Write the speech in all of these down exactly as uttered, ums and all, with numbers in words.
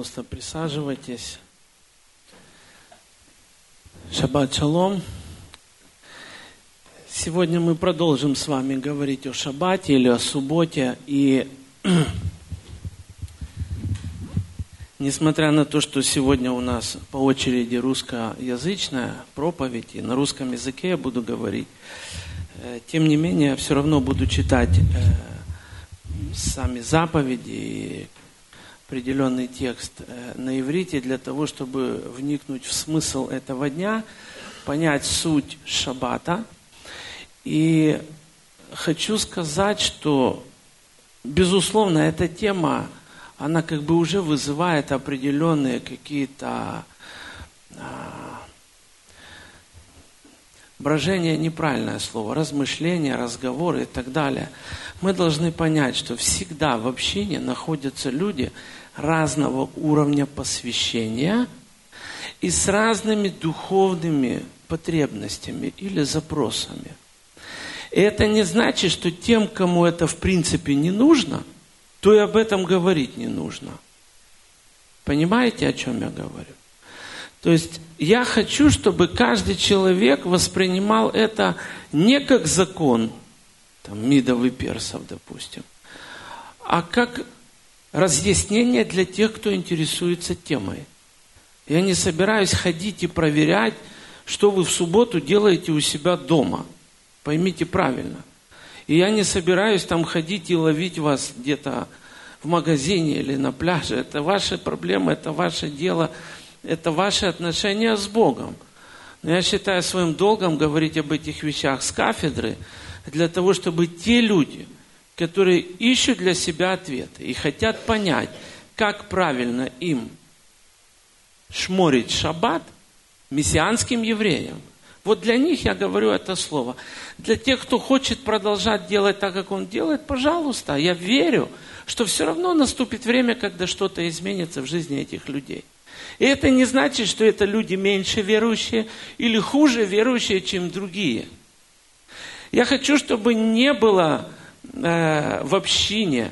Пожалуйста, присаживайтесь. Шаббат шалом. Сегодня мы продолжим с вами говорить о шаббате или о субботе. И несмотря на то, что сегодня у нас по очереди русскоязычная проповедь, и на русском языке я буду говорить, тем не менее, я все равно буду читать сами заповеди и определенный текст на иврите для того, чтобы вникнуть в смысл этого дня, понять суть шаббата. И хочу сказать, что, безусловно, эта тема, она как бы уже вызывает определенные какие-то а, брожения, неправильное слово, размышления, разговоры и так далее. Мы должны понять, что всегда в общине находятся люди разного уровня посвящения и с разными духовными потребностями или запросами. И это не значит, что тем, кому это в принципе не нужно, то и об этом говорить не нужно. Понимаете, о чем я говорю? То есть я хочу, чтобы каждый человек воспринимал это не как закон, там, мидов и персов, допустим, а как разъяснение для тех, кто интересуется темой. Я не собираюсь ходить и проверять, что вы в субботу делаете у себя дома. Поймите правильно. И я не собираюсь там ходить и ловить вас где-то в магазине или на пляже. Это ваши проблемы, это ваше дело, это ваши отношения с Богом. Но я считаю своим долгом говорить об этих вещах с кафедры, для того, чтобы те люди, которые ищут для себя ответы и хотят понять, как правильно им шморить шаббат мессианским евреям. Вот для них я говорю это слово. Для тех, кто хочет продолжать делать так, как он делает, пожалуйста, я верю, что все равно наступит время, когда что-то изменится в жизни этих людей. И это не значит, что это люди меньше верующие или хуже верующие, чем другие. Я хочу, чтобы не было э, в общине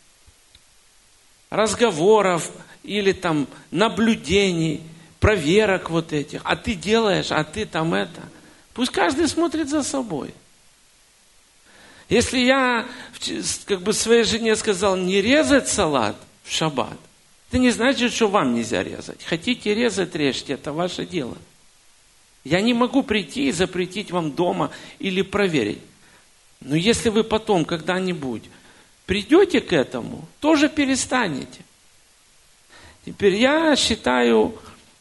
разговоров или там наблюдений, проверок вот этих. А ты делаешь, а ты там это. Пусть каждый смотрит за собой. Если я как бы своей жене сказал не резать салат в шаббат, это не значит, что вам нельзя резать. Хотите резать, режьте, это ваше дело. Я не могу прийти и запретить вам дома или проверить. Но если вы потом когда-нибудь придете к этому, тоже перестанете. Теперь я считаю,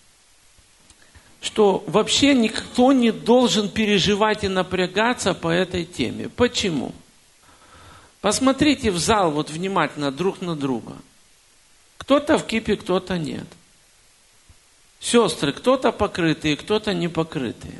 что вообще никто не должен переживать и напрягаться по этой теме. Почему? Посмотрите в зал вот внимательно друг на друга. Кто-то в кипе, кто-то нет. Сестры, кто-то покрытые, кто-то не покрытые.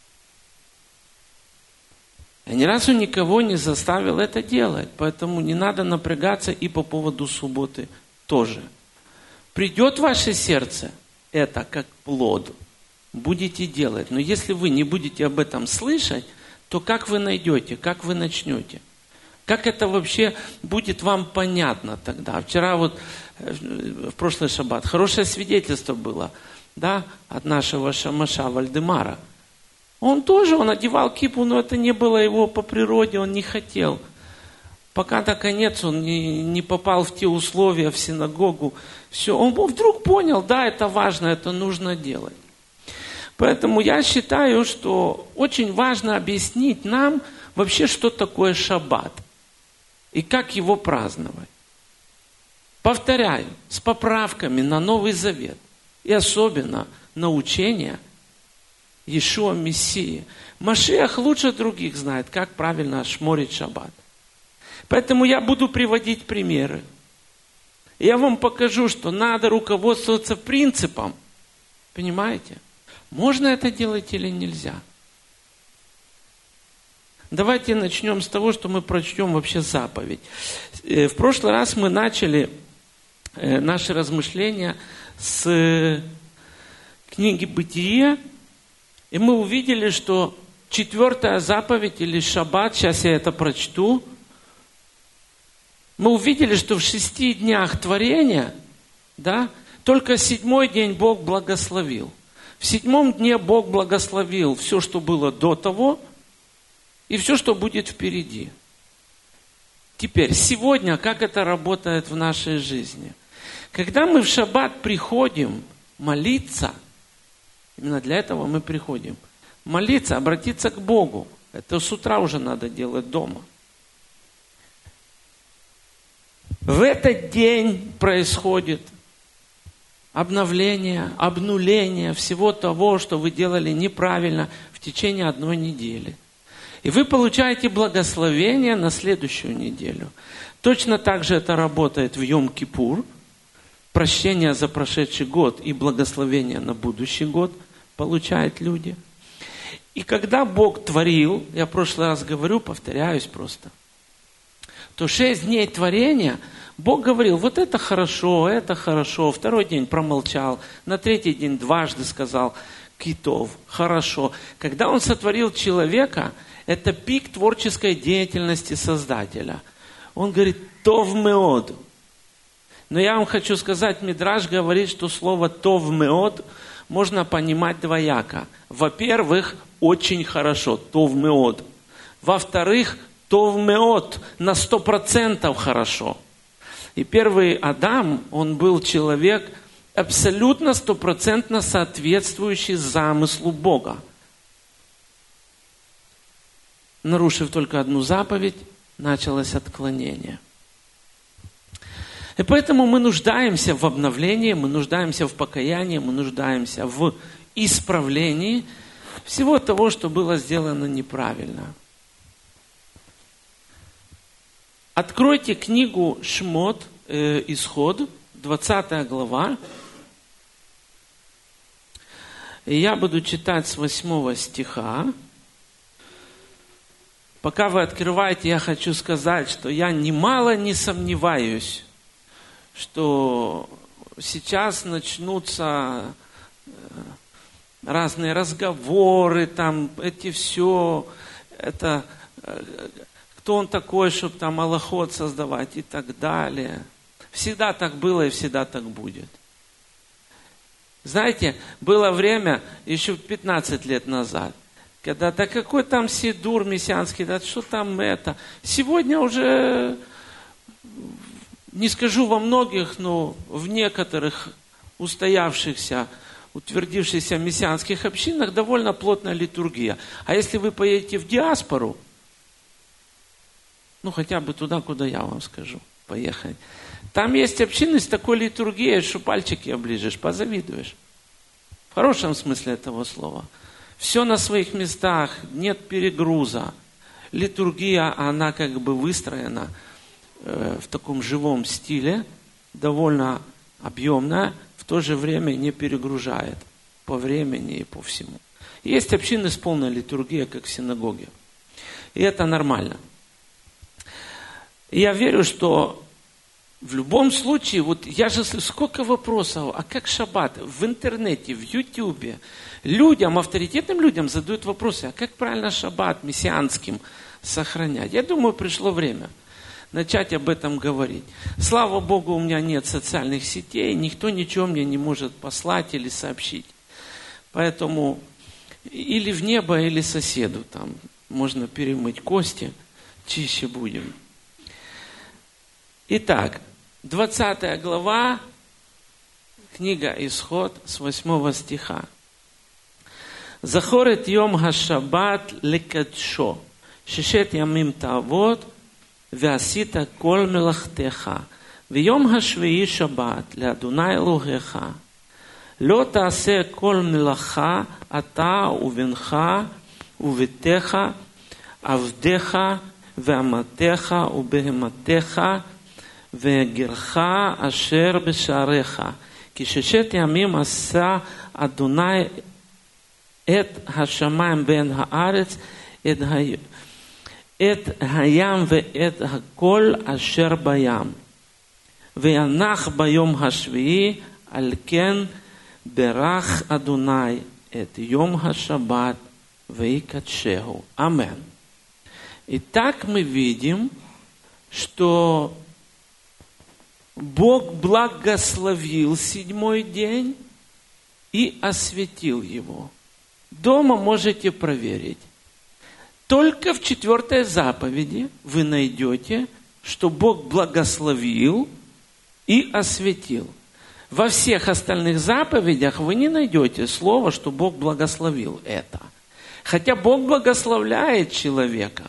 Я ни разу никого не заставил это делать, поэтому не надо напрягаться и по поводу субботы тоже. Придет в ваше сердце это как плод, будете делать. Но если вы не будете об этом слышать, то как вы найдете, как вы начнете? Как это вообще будет вам понятно тогда? Вчера вот, в прошлый шаббат, хорошее свидетельство было, да, от нашего шамаша Вальдемара. Он тоже, он одевал кипу, но это не было его по природе, он не хотел. Пока наконец он не, не попал в те условия, в синагогу, все, он вдруг понял, да, это важно, это нужно делать. Поэтому я считаю, что очень важно объяснить нам вообще, что такое шаббат и как его праздновать. Повторяю, с поправками на Новый Завет и особенно на учение Иешуа Мессии. Машиах лучше других знает, как правильно шморить шаббат. Поэтому я буду приводить примеры. Я вам покажу, что надо руководствоваться принципом. Понимаете? Можно это делать или нельзя? Давайте начнем с того, что мы прочтем вообще заповедь. В прошлый раз мы начали наши размышления с книги Бытия, и мы увидели, что четвертая заповедь или шаббат, сейчас я это прочту, мы увидели, что в шести днях творения, да, Только седьмой день Бог благословил. В седьмом дне Бог благословил все, что было до того, и все, что будет впереди. Теперь, сегодня, как это работает в нашей жизни? Когда мы в шаббат приходим молиться, именно для этого мы приходим, молиться, обратиться к Богу. Это с утра уже надо делать дома. В этот день происходит обновление, обнуление всего того, что вы делали неправильно в течение одной недели. И вы получаете благословение на следующую неделю. Точно так же это работает в Йом-Кипур. Прощение за прошедший год и благословение на будущий год получают люди. И когда Бог творил, я в прошлый раз говорю, повторяюсь просто, то шесть дней творения Бог говорил, вот это хорошо, это хорошо. Второй день промолчал, на третий день дважды сказал, китов, хорошо. Когда Он сотворил человека, это пик творческой деятельности Создателя. Он говорит, тов меод. Но я вам хочу сказать, Мидраш говорит, что слово тов меод можно понимать двояко. Во-первых, очень хорошо, тов меод. Во-вторых, тов меод, на сто процентов хорошо. И первый Адам, он был человек абсолютно стопроцентно соответствующий замыслу Бога. Нарушив только одну заповедь, началось отклонение. И поэтому мы нуждаемся в обновлении, мы нуждаемся в покаянии, мы нуждаемся в исправлении всего того, что было сделано неправильно. Откройте книгу Шмот, э, Исход, двадцатая глава. И я буду читать с восьмого стиха. Пока вы открываете, я хочу сказать, что я немало не сомневаюсь, что сейчас начнутся разные разговоры, там, эти все, это, кто он такой, чтобы там алахот создавать и так далее. Всегда так было и всегда так будет. Знаете, было время, еще пятнадцать лет назад, когда, да какой там сидур мессианский, да что там это. Сегодня уже, не скажу во многих, но в некоторых устоявшихся, утвердившихся мессианских общинах довольно плотная литургия. А если вы поедете в диаспору, ну хотя бы туда, куда я вам скажу, поехать, там есть общины с такой литургией, что пальчики оближешь, позавидуешь. В хорошем смысле этого слова. Все на своих местах, нет перегруза. Литургия, она как бы выстроена э, в таком живом стиле, довольно объемная, в то же время не перегружает по времени и по всему. Есть общины с полной литургией, как в синагоге. И это нормально. И я верю, что в любом случае, вот я же слышу, сколько вопросов, а как шаббат? В интернете, в ютубе людям, авторитетным людям задают вопросы, а как правильно шаббат мессианским сохранять? Я думаю, пришло время начать об этом говорить. Слава Богу, у меня нет социальных сетей, никто ничего мне не может послать или сообщить. Поэтому или в небо, или соседу там можно перемыть кости, чище будем. Итак, двадцатая глава, книга Исход с восьмого стиха. Захор эт йом хашаббат лекадшо, шешет ямим таавот, ועשית כל מלאכתך, ויום השביעי שבת לאדוני אלוהיך. לא תעשה כל מלאכה אתה ובנך וביתך, עבדיך ואמתך ובהמתך, וגרך אשר בשעריך. כי ששת ימים עשה אדוני את השמיים בין הארץ, את ה... את הים ואת הכל אשר בים. וינח ביום השביעי, על כן ברך אדוני את יום השבת ויקדשהו. Амен. Итак, мы видим, что Бог благословил седьмой день и осветил его. Дома можете проверить. Только в четвертой заповеди вы найдете, что Бог благословил и осветил. Во всех остальных заповедях вы не найдете слова, что Бог благословил это. Хотя Бог благословляет человека.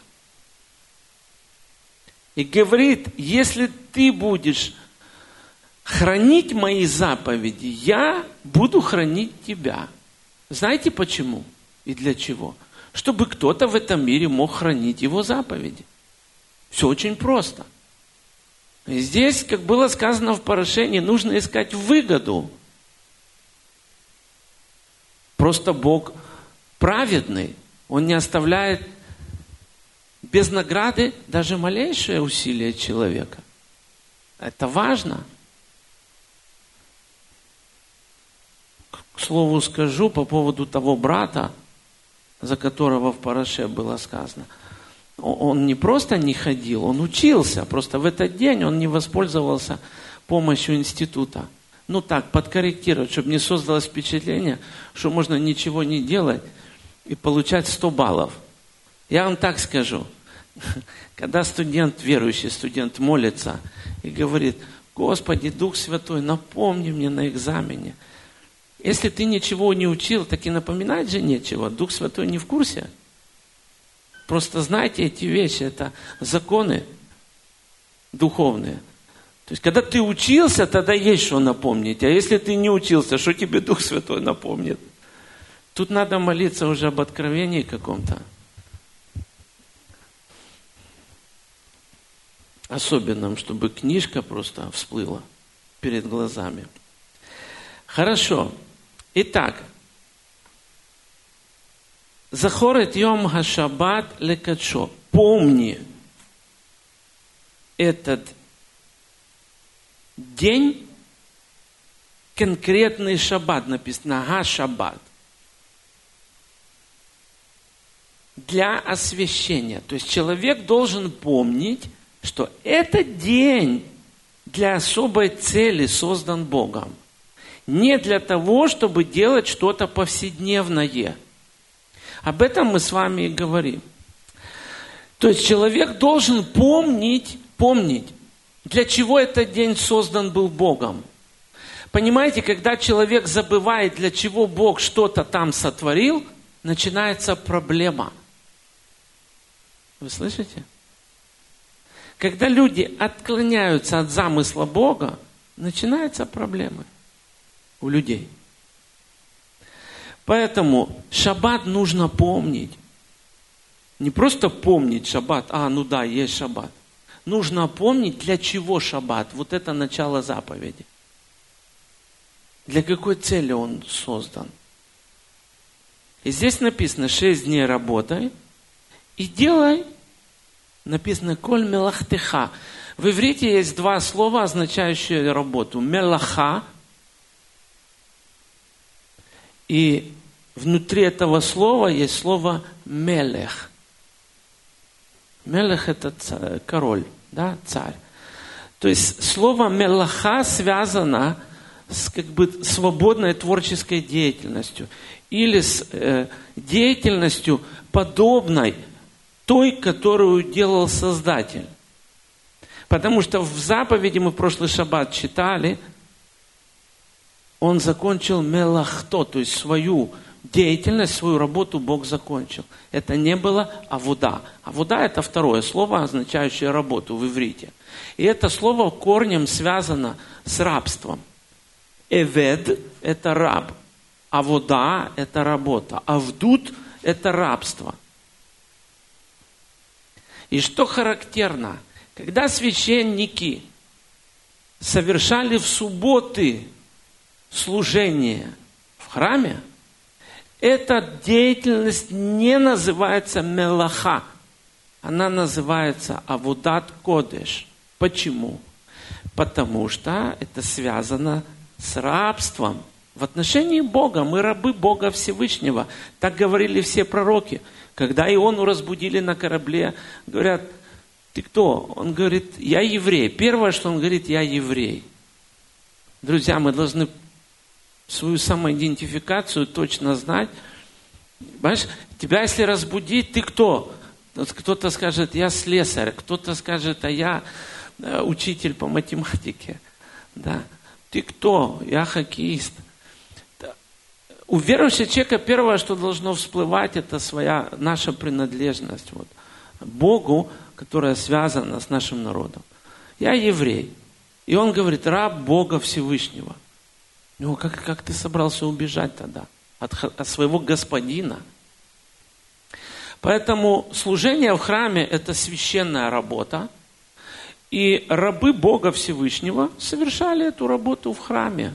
И говорит, если ты будешь хранить мои заповеди, я буду хранить тебя. Знаете почему и для чего? Чтобы кто-то в этом мире мог хранить его заповеди. Все очень просто. И здесь, как было сказано в Параше, нужно искать выгоду. Просто Бог праведный. Он не оставляет без награды даже малейшее усилие человека. Это важно. К слову скажу по поводу того брата, за которого в Параше было сказано. Он не просто не ходил, он учился. Просто в этот день он не воспользовался помощью института. Ну так, подкорректировать, чтобы не создалось впечатление, что можно ничего не делать и получать сто баллов. Я вам так скажу. Когда студент, верующий студент молится и говорит, Господи, Дух Святой, напомни мне на экзамене. Если ты ничего не учил, так и напоминать же нечего. Дух Святой не в курсе. Просто знайте эти вещи, это законы духовные. То есть, когда ты учился, тогда есть что напомнить. А если ты не учился, что тебе Дух Святой напомнит? Тут надо молиться уже об откровении каком-то. Особенном, чтобы книжка просто всплыла перед глазами. Хорошо. Итак, Захорет йом хашаббат лекадшо. Помни этот день, конкретный шаббат, написано га-шаббат, для освящения. То есть человек должен помнить, что этот день для особой цели создан Богом. Не для того, чтобы делать что-то повседневное. Об этом мы с вами и говорим. То есть человек должен помнить, помнить, для чего этот день создан был Богом. Понимаете, когда человек забывает, для чего Бог что-то там сотворил, начинается проблема. Вы слышите? Когда люди отклоняются от замысла Бога, начинаются проблемы у людей. Поэтому шаббат нужно помнить. Не просто помнить шаббат, а, ну да, есть шаббат. Нужно помнить, для чего шаббат. Вот это начало заповеди. Для какой цели он создан. И здесь написано, шесть дней работай и делай, написано, коль мелахтеха. В иврите есть два слова, означающие работу. Мелаха. И внутри этого слова есть слово мелех. Мелех – это царь, король, да, царь. То есть слово мелаха связано с как бы свободной творческой деятельностью или с э, деятельностью подобной той, которую делал Создатель. Потому что в заповеди мы в прошлый шаббат читали, он закончил мелахто, то есть свою деятельность, свою работу Бог закончил. Это не было авуда. Авуда – это второе слово, означающее работу в иврите. И это слово корнем связано с рабством. Эвед – это раб. Авуда – это работа. Авдут – это рабство. И что характерно, когда священники совершали в субботы служение в храме, эта деятельность не называется мелаха, она называется авудат кодеш. Почему? Потому что это связано с рабством. В отношении Бога, мы рабы Бога Всевышнего. Так говорили все пророки. Когда Иону разбудили на корабле, говорят, ты кто? Он говорит, я еврей. Первое, что он говорит, я еврей. Друзья, мы должны свою самоидентификацию точно знать. Понимаешь, тебя если разбудить, ты кто? Кто-то скажет, я слесарь, кто-то скажет, а я учитель по математике. Да. Ты кто? Я хоккеист. У верующего человека первое, что должно всплывать, это своя наша принадлежность вот, Богу, которая связана с нашим народом. Я еврей. И он говорит, раб Бога Всевышнего. Ну, как, как ты собрался убежать тогда от, от своего господина? Поэтому служение в храме – это священная работа. И рабы Бога Всевышнего совершали эту работу в храме.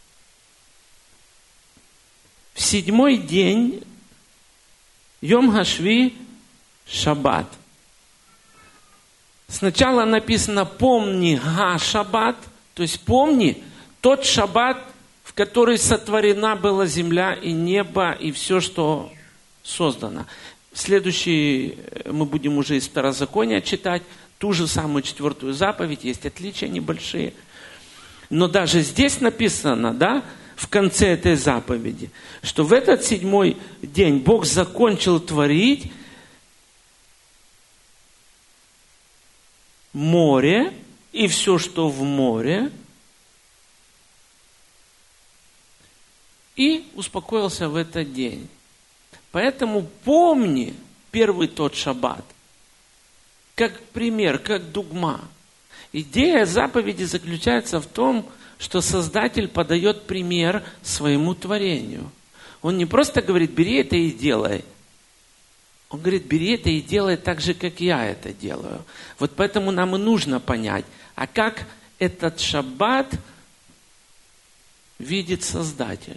В седьмой день, Йом Хашви, Шаббат. Сначала написано «помни га-шаббат», то есть помни тот шаббат, в который сотворена была земля и небо, и все, что создано. Следующий мы будем уже из Второзакония читать, ту же самую четвертую заповедь, есть отличия небольшие. Но даже здесь написано, да, в конце этой заповеди, что в этот седьмой день Бог закончил творить море и все, что в море, и успокоился в этот день. Поэтому помни первый тот шаббат, как пример, как дугма. Идея заповеди заключается в том, что Создатель подает пример своему творению. Он не просто говорит, бери это и делай. Он говорит, бери это и делай так же, как я это делаю. Вот поэтому нам и нужно понять, а как этот шаббат видит Создатель.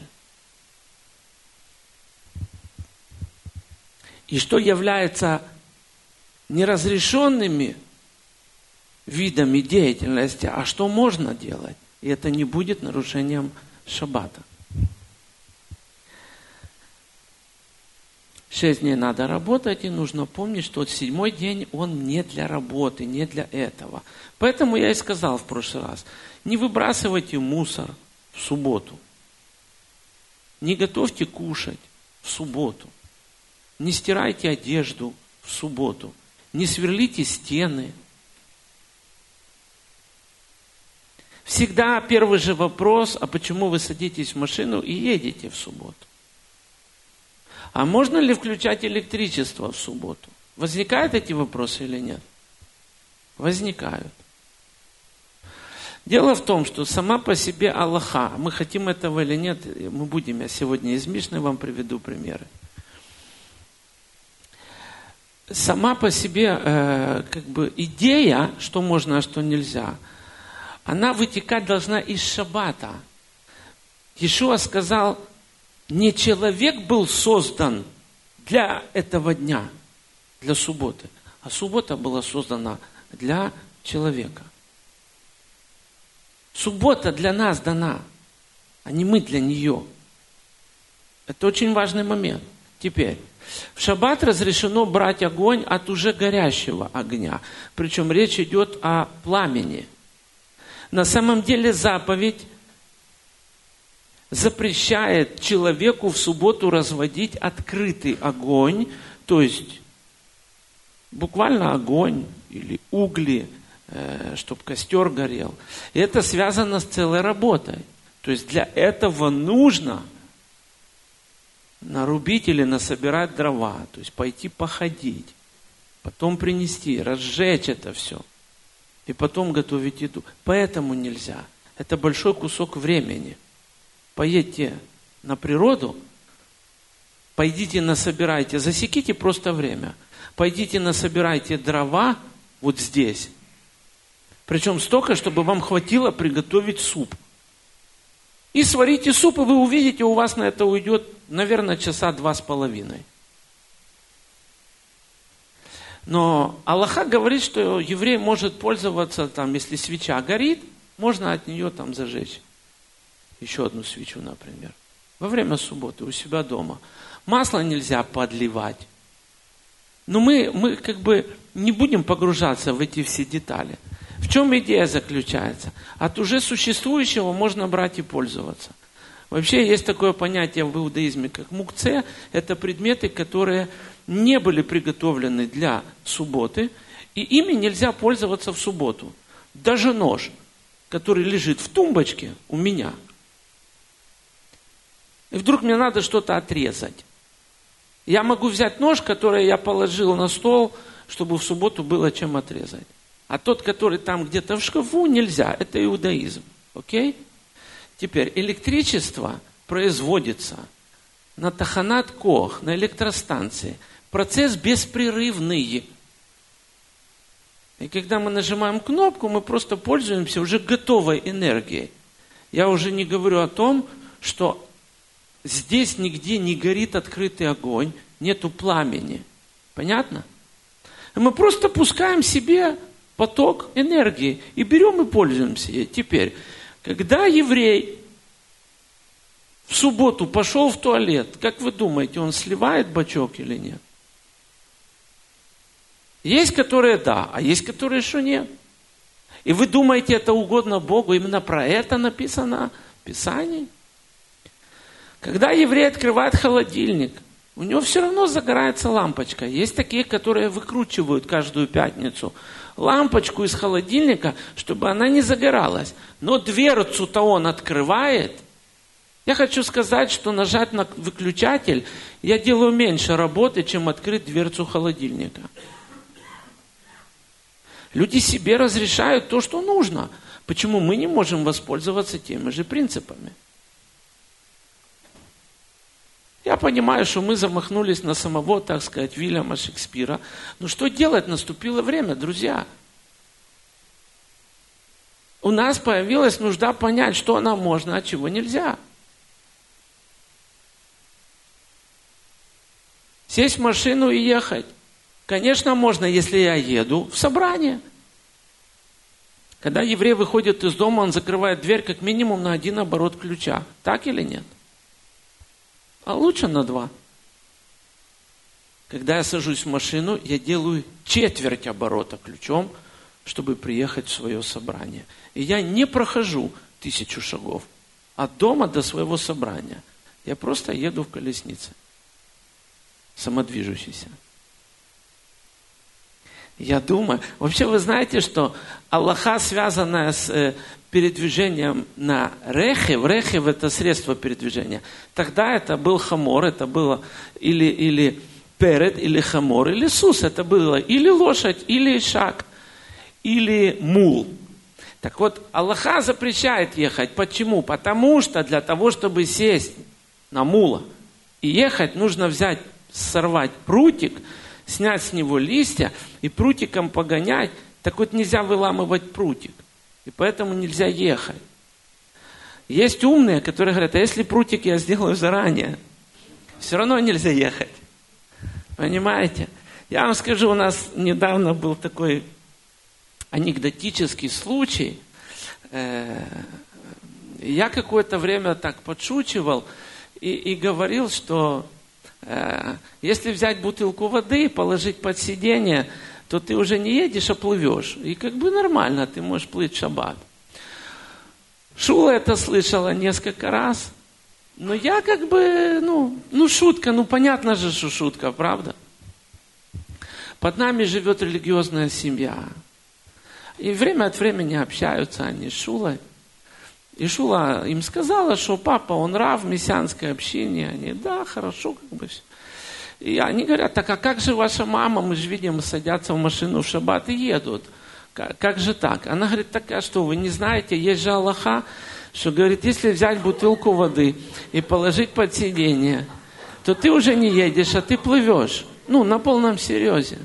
И что является неразрешенными видами деятельности, а что можно делать. И это не будет нарушением шаббата. Шесть дней надо работать, и нужно помнить, что седьмой день, он не для работы, не для этого. Поэтому я и сказал в прошлый раз, не выбрасывайте мусор в субботу. Не готовьте кушать в субботу. Не стирайте одежду в субботу. Не сверлите стены. Всегда первый же вопрос, а почему вы садитесь в машину и едете в субботу? А можно ли включать электричество в субботу? Возникают эти вопросы или нет? Возникают. Дело в том, что сама по себе Аллаха, мы хотим этого или нет, мы будем, я сегодня из Мишны вам приведу примеры. Сама по себе э, как бы идея, что можно, а что нельзя, она вытекать должна из шаббата. Иешуа сказал, не человек был создан для этого дня, для субботы, а суббота была создана для человека. Суббота для нас дана, а не мы для нее. Это очень важный момент. Теперь, в шаббат разрешено брать огонь от уже горящего огня. Причем речь идет о пламени. На самом деле заповедь запрещает человеку в субботу разводить открытый огонь, то есть буквально огонь или угли, э, чтобы костер горел. И это связано с целой работой. То есть для этого нужно нарубить или насобирать дрова, то есть пойти походить, потом принести, разжечь это все. И потом готовить еду. Поэтому нельзя. Это большой кусок времени. Поедьте на природу, пойдите насобирайте, засеките просто время. Пойдите насобирайте дрова вот здесь. Причем столько, чтобы вам хватило приготовить суп. И сварите суп, и вы увидите, у вас на это уйдет, наверное, часа два с половиной. Но Аллаха говорит, что еврей может пользоваться, там, если свеча горит, можно от нее там зажечь еще одну свечу, например. Во время субботы у себя дома. Масло нельзя подливать. Но мы, мы как бы не будем погружаться в эти все детали. В чем идея заключается? От уже существующего можно брать и пользоваться. Вообще есть такое понятие в иудаизме, как мукце. Это предметы, которые не были приготовлены для субботы, и ими нельзя пользоваться в субботу. Даже нож, который лежит в тумбочке у меня. И вдруг мне надо что-то отрезать. Я могу взять нож, который я положил на стол, чтобы в субботу было чем отрезать. А тот, который там где-то в шкафу, нельзя. Это иудаизм. Окей? Теперь, электричество производится на таханат кох, на электростанции. Процесс беспрерывный. И когда мы нажимаем кнопку, мы просто пользуемся уже готовой энергией. Я уже не говорю о том, что здесь нигде не горит открытый огонь, нету пламени. Понятно? И мы просто пускаем себе поток энергии и берем и пользуемся ей. Теперь, когда еврей в субботу пошел в туалет, как вы думаете, он сливает бачок или нет? Есть, которые да, а есть, которые еще нет. И вы думаете, это угодно Богу? Именно про это написано в Писании. Когда еврей открывает холодильник, у него все равно загорается лампочка. Есть такие, которые выкручивают каждую пятницу лампочку из холодильника, чтобы она не загоралась. Но дверцу-то он открывает. Я хочу сказать, что нажать на выключатель я делаю меньше работы, чем открыть дверцу холодильника. Люди себе разрешают то, что нужно. Почему мы не можем воспользоваться теми же принципами? Я понимаю, что мы замахнулись на самого, так сказать, Вильяма Шекспира. Но что делать? Наступило время, друзья. У нас появилась нужда понять, что нам можно, а чего нельзя. Сесть в машину и ехать. Конечно, можно, если я еду в собрание. Когда еврей выходит из дома, он закрывает дверь как минимум на один оборот ключа. Так или нет? А лучше на два. Когда я сажусь в машину, я делаю четверть оборота ключом, чтобы приехать в свое собрание. И я не прохожу тысячу шагов от дома до своего собрания. Я просто еду в колеснице, самодвижущейся. Я думаю, вообще вы знаете, что аллаха, связанная с э, передвижением на рехев, рехев это средство передвижения. Тогда это был хамор, это было или, или перед, или хамор, или сус, это было или лошадь, или шаг, или мул. Так вот, аллаха запрещает ехать. Почему? Потому что для того, чтобы сесть на мула и ехать, нужно взять, сорвать прутик, снять с него листья и прутиком погонять. Так вот нельзя выламывать прутик. И поэтому нельзя ехать. Есть умные, которые говорят, а если прутик я сделаю заранее, все равно нельзя ехать. Понимаете? Я вам скажу, у нас недавно был такой анекдотический случай. Я какое-то время так подшучивал и, и говорил, что если взять бутылку воды и положить под сиденье, то ты уже не едешь, а плывешь. И как бы нормально, ты можешь плыть в шаббат. Шула это слышала несколько раз. Но я как бы, ну, ну шутка, ну понятно же, что шутка, правда? Под нами живет религиозная семья. И время от времени общаются они с Шулой. И Шула им сказала, что папа, он рав в мессианской общине. Они, да, хорошо, как бы все. И они говорят, так а как же ваша мама, мы же видим, садятся в машину в шаббат и едут. Как, как же так? Она говорит, так а что, вы не знаете, есть же аллаха, что говорит, если взять бутылку воды и положить под сиденье, то ты уже не едешь, а ты плывешь. Ну, на полном серьезе.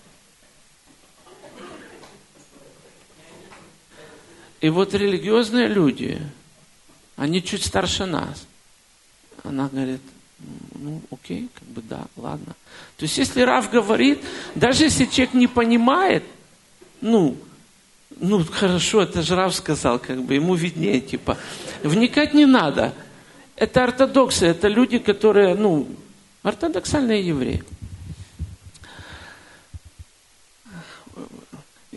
И вот религиозные люди, они чуть старше нас. Она говорит, ну окей, как бы да, ладно. То есть если рав говорит, даже если человек не понимает, ну, ну хорошо, это же рав сказал, как бы ему виднее, типа, вникать не надо. Это ортодоксы, это люди, которые, ну, ортодоксальные евреи.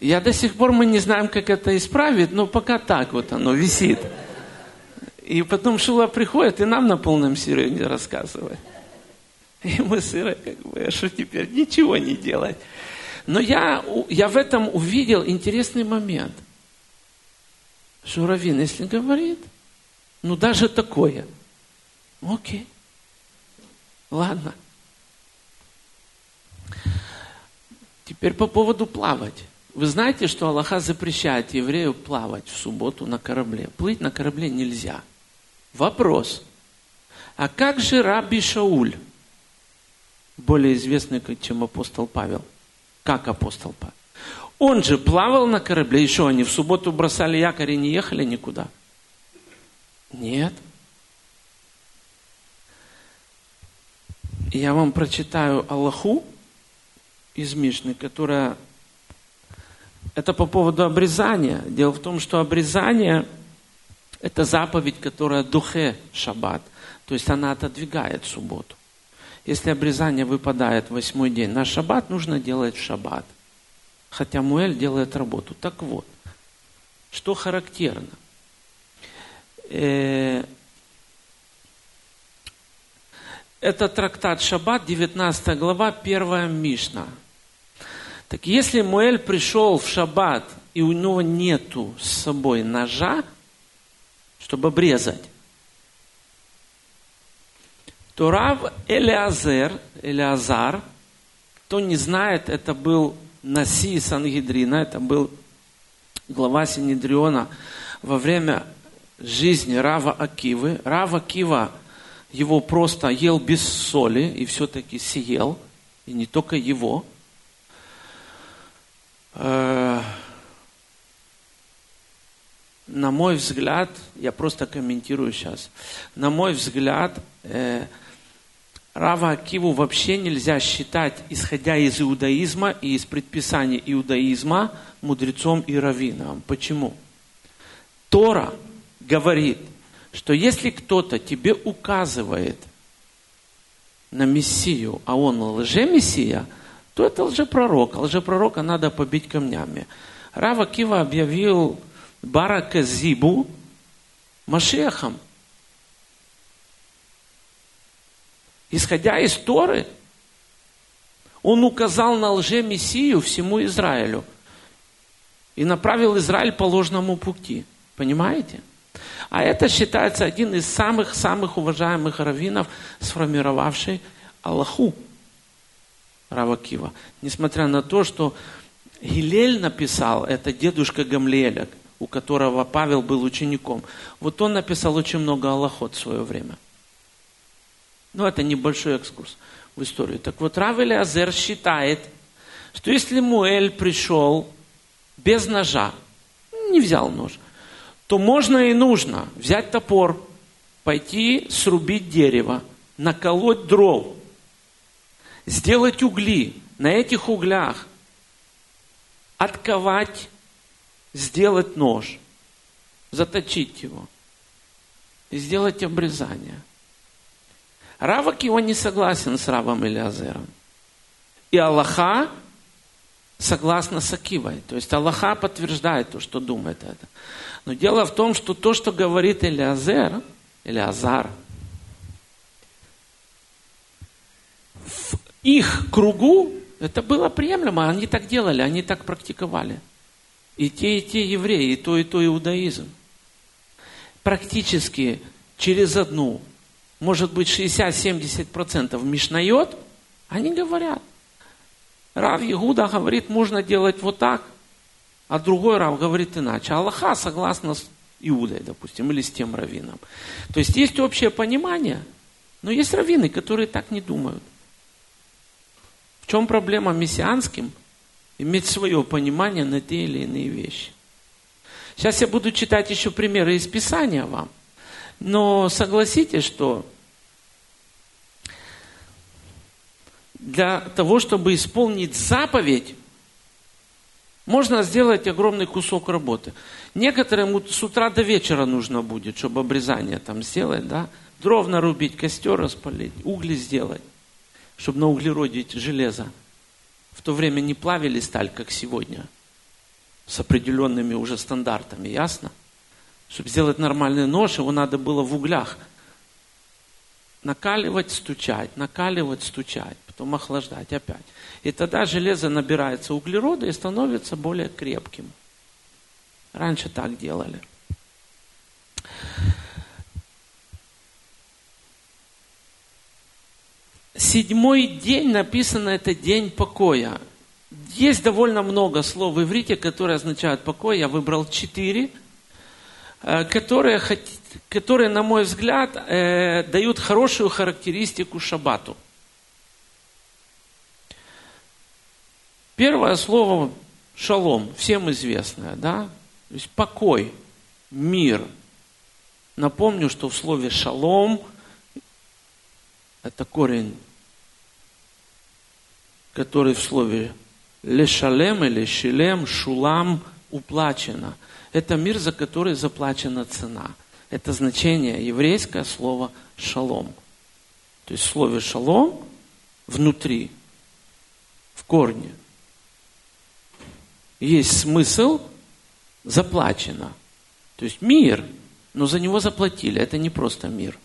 Я до сих пор, мы не знаем, как это исправить, но пока так вот оно висит. И потом Шула приходит и нам на полном серьезе рассказывает. И мы с Ирой, как бы, а что теперь? Ничего не делать. Но я, я в этом увидел интересный момент. Что раввин, если говорит, ну даже такое, окей, ладно. Теперь по поводу плавать. Вы знаете, что Аллаха запрещает еврею плавать в субботу на корабле. Плыть на корабле нельзя. Вопрос. А как же Раби Шауль, более известный, чем апостол Павел? Как апостол Павел? Он же плавал на корабле. И что, они в субботу бросали якорь и не ехали никуда? Нет. Я вам прочитаю Аллаху из Мишны, которая... Это по поводу обрезания. Дело в том, что обрезание – это заповедь, которая духе шаббат. То есть она отодвигает субботу. Если обрезание выпадает в восьмой день на шаббат, нужно делать в шаббат. Хотя Муэль делает работу. Так вот, что характерно? Э, это трактат Шаббат, девятнадцатая глава, первая Мишна. Так если Муэль пришел в шаббат, и у него нету с собой ножа, чтобы обрезать, то Рав Элиазер, Элиазар, кто не знает, это был Наси Сангедрина, это был глава Синедриона во время жизни Рава Акивы. Рав Акива его просто ел без соли и все-таки съел, и не только его. На мой взгляд, я просто комментирую сейчас, на мой взгляд, э, Рава Акиву вообще нельзя считать, исходя из иудаизма и из предписаний иудаизма, мудрецом и раввином. Почему? Тора говорит, что если кто-то тебе указывает на Мессию, а он лже-мессия, то это лжепророк. Лжепророка надо побить камнями. Рав Акива объявил Бара Казибу Машехом. Исходя из Торы, он указал на лже-мессию всему Израилю и направил Израиль по ложному пути. Понимаете? А это считается один из самых-самых уважаемых раввинов, сформировавший Аллаху. Рав Акива. Несмотря на то, что Гилель написал, это дедушка Гамлиэля, у которого Павел был учеником. Вот он написал очень много аллахот в свое время. Но это небольшой экскурс в историю. Так вот, Рав Элиазер считает, что если Муэль пришел без ножа, не взял нож, то можно и нужно взять топор, пойти срубить дерево, наколоть дров, сделать угли, на этих углях отковать, сделать нож, заточить его и сделать обрезание. Рав Акива не согласен с Равом Элиазером. И Аллаха согласна с Акивой. То есть Аллаха подтверждает то, что думает это. Но дело в том, что то, что говорит Элиазер, Элиазар, в их кругу это было приемлемо. Они так делали, они так практиковали. И те, и те евреи, и то, и то иудаизм. Практически через одну, может быть, шестьдесят-семьдесят процентов мишнайот, они говорят. Рав Иуда говорит, можно делать вот так, а другой Рав говорит иначе. Аллаха согласна с Иудой, допустим, или с тем раввином. То есть есть общее понимание, но есть раввины, которые так не думают. В чем проблема мессианским? Иметь свое понимание на те или иные вещи. Сейчас я буду читать еще примеры из Писания вам. Но согласитесь, что для того, чтобы исполнить заповедь, можно сделать огромный кусок работы. Некоторым с утра до вечера нужно будет, чтобы обрезание там сделать, да? Дров нарубить, костер распалить, угли сделать, чтобы на углероде железо. В то время не плавили сталь, как сегодня. с определенными уже стандартами, ясно? Чтобы сделать нормальный нож, его надо было в углях накаливать, стучать, накаливать, стучать, потом охлаждать опять. И тогда железо набирается углерода и становится более крепким. Раньше так делали. Седьмой день написано, это день покоя. Есть довольно много слов в иврите, которые означают покой. Я выбрал четыре, которые, которые на мой взгляд, дают хорошую характеристику шаббату. Первое слово шалом, всем известное, да? То есть покой, мир. Напомню, что в слове шалом это корень, который в слове лешалем или шилем, шулам, уплачено. Это мир, за который заплачена цена. Это значение еврейское слово шалом. То есть в слове шалом внутри, в корне, есть смысл заплачено. То есть мир, но за него заплатили. Это не просто мир.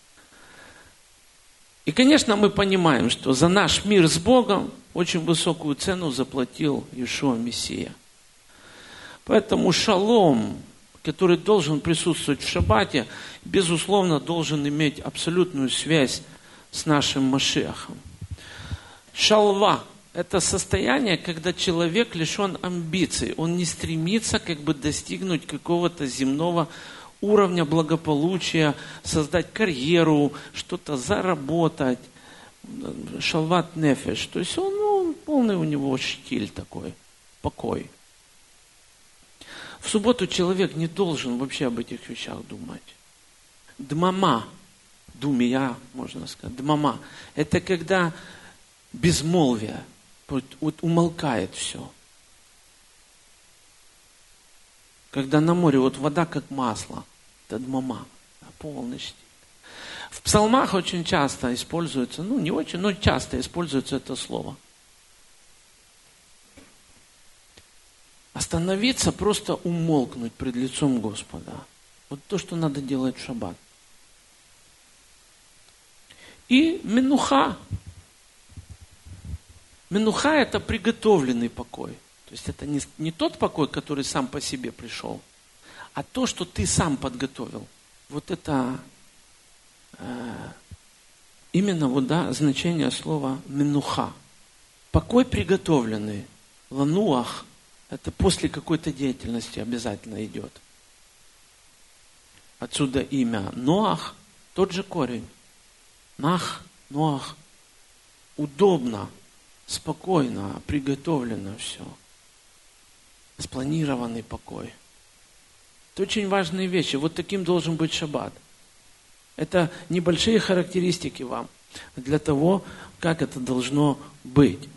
И, конечно, мы понимаем, что за наш мир с Богом очень высокую цену заплатил Иешуа Мессия. Поэтому шалом, который должен присутствовать в шаббате, безусловно, должен иметь абсолютную связь с нашим Машиахом. Шалва – это состояние, когда человек лишен амбиций. Он не стремится как бы достигнуть какого-то земного уровня благополучия, создать карьеру, что-то заработать. Шалват нефеш. То есть он, ну, полный у него штиль такой, покой. В субботу человек не должен вообще об этих вещах думать. Дмама, думия, можно сказать, дмама, это когда безмолвие, вот, вот умолкает все. Когда на море вот вода как масло, это дмама, полностью. В псалмах очень часто используется, ну не очень, но часто используется это слово. Остановиться, просто умолкнуть пред лицом Господа. Вот то, что надо делать в шаббат. И менуха. Менуха – это приготовленный покой. То есть это не, не тот покой, который сам по себе пришел, а то, что ты сам подготовил. Вот это э, именно вот, да, значение слова менуха. Покой приготовленный. Лануах – это после какой-то деятельности обязательно идет. Отсюда имя Ноах, тот же корень. Нах, Ноах. Удобно, спокойно, приготовлено все. Спланированный покой. Это очень важные вещи. Вот таким должен быть шаббат. Это небольшие характеристики вам для того, как это должно быть.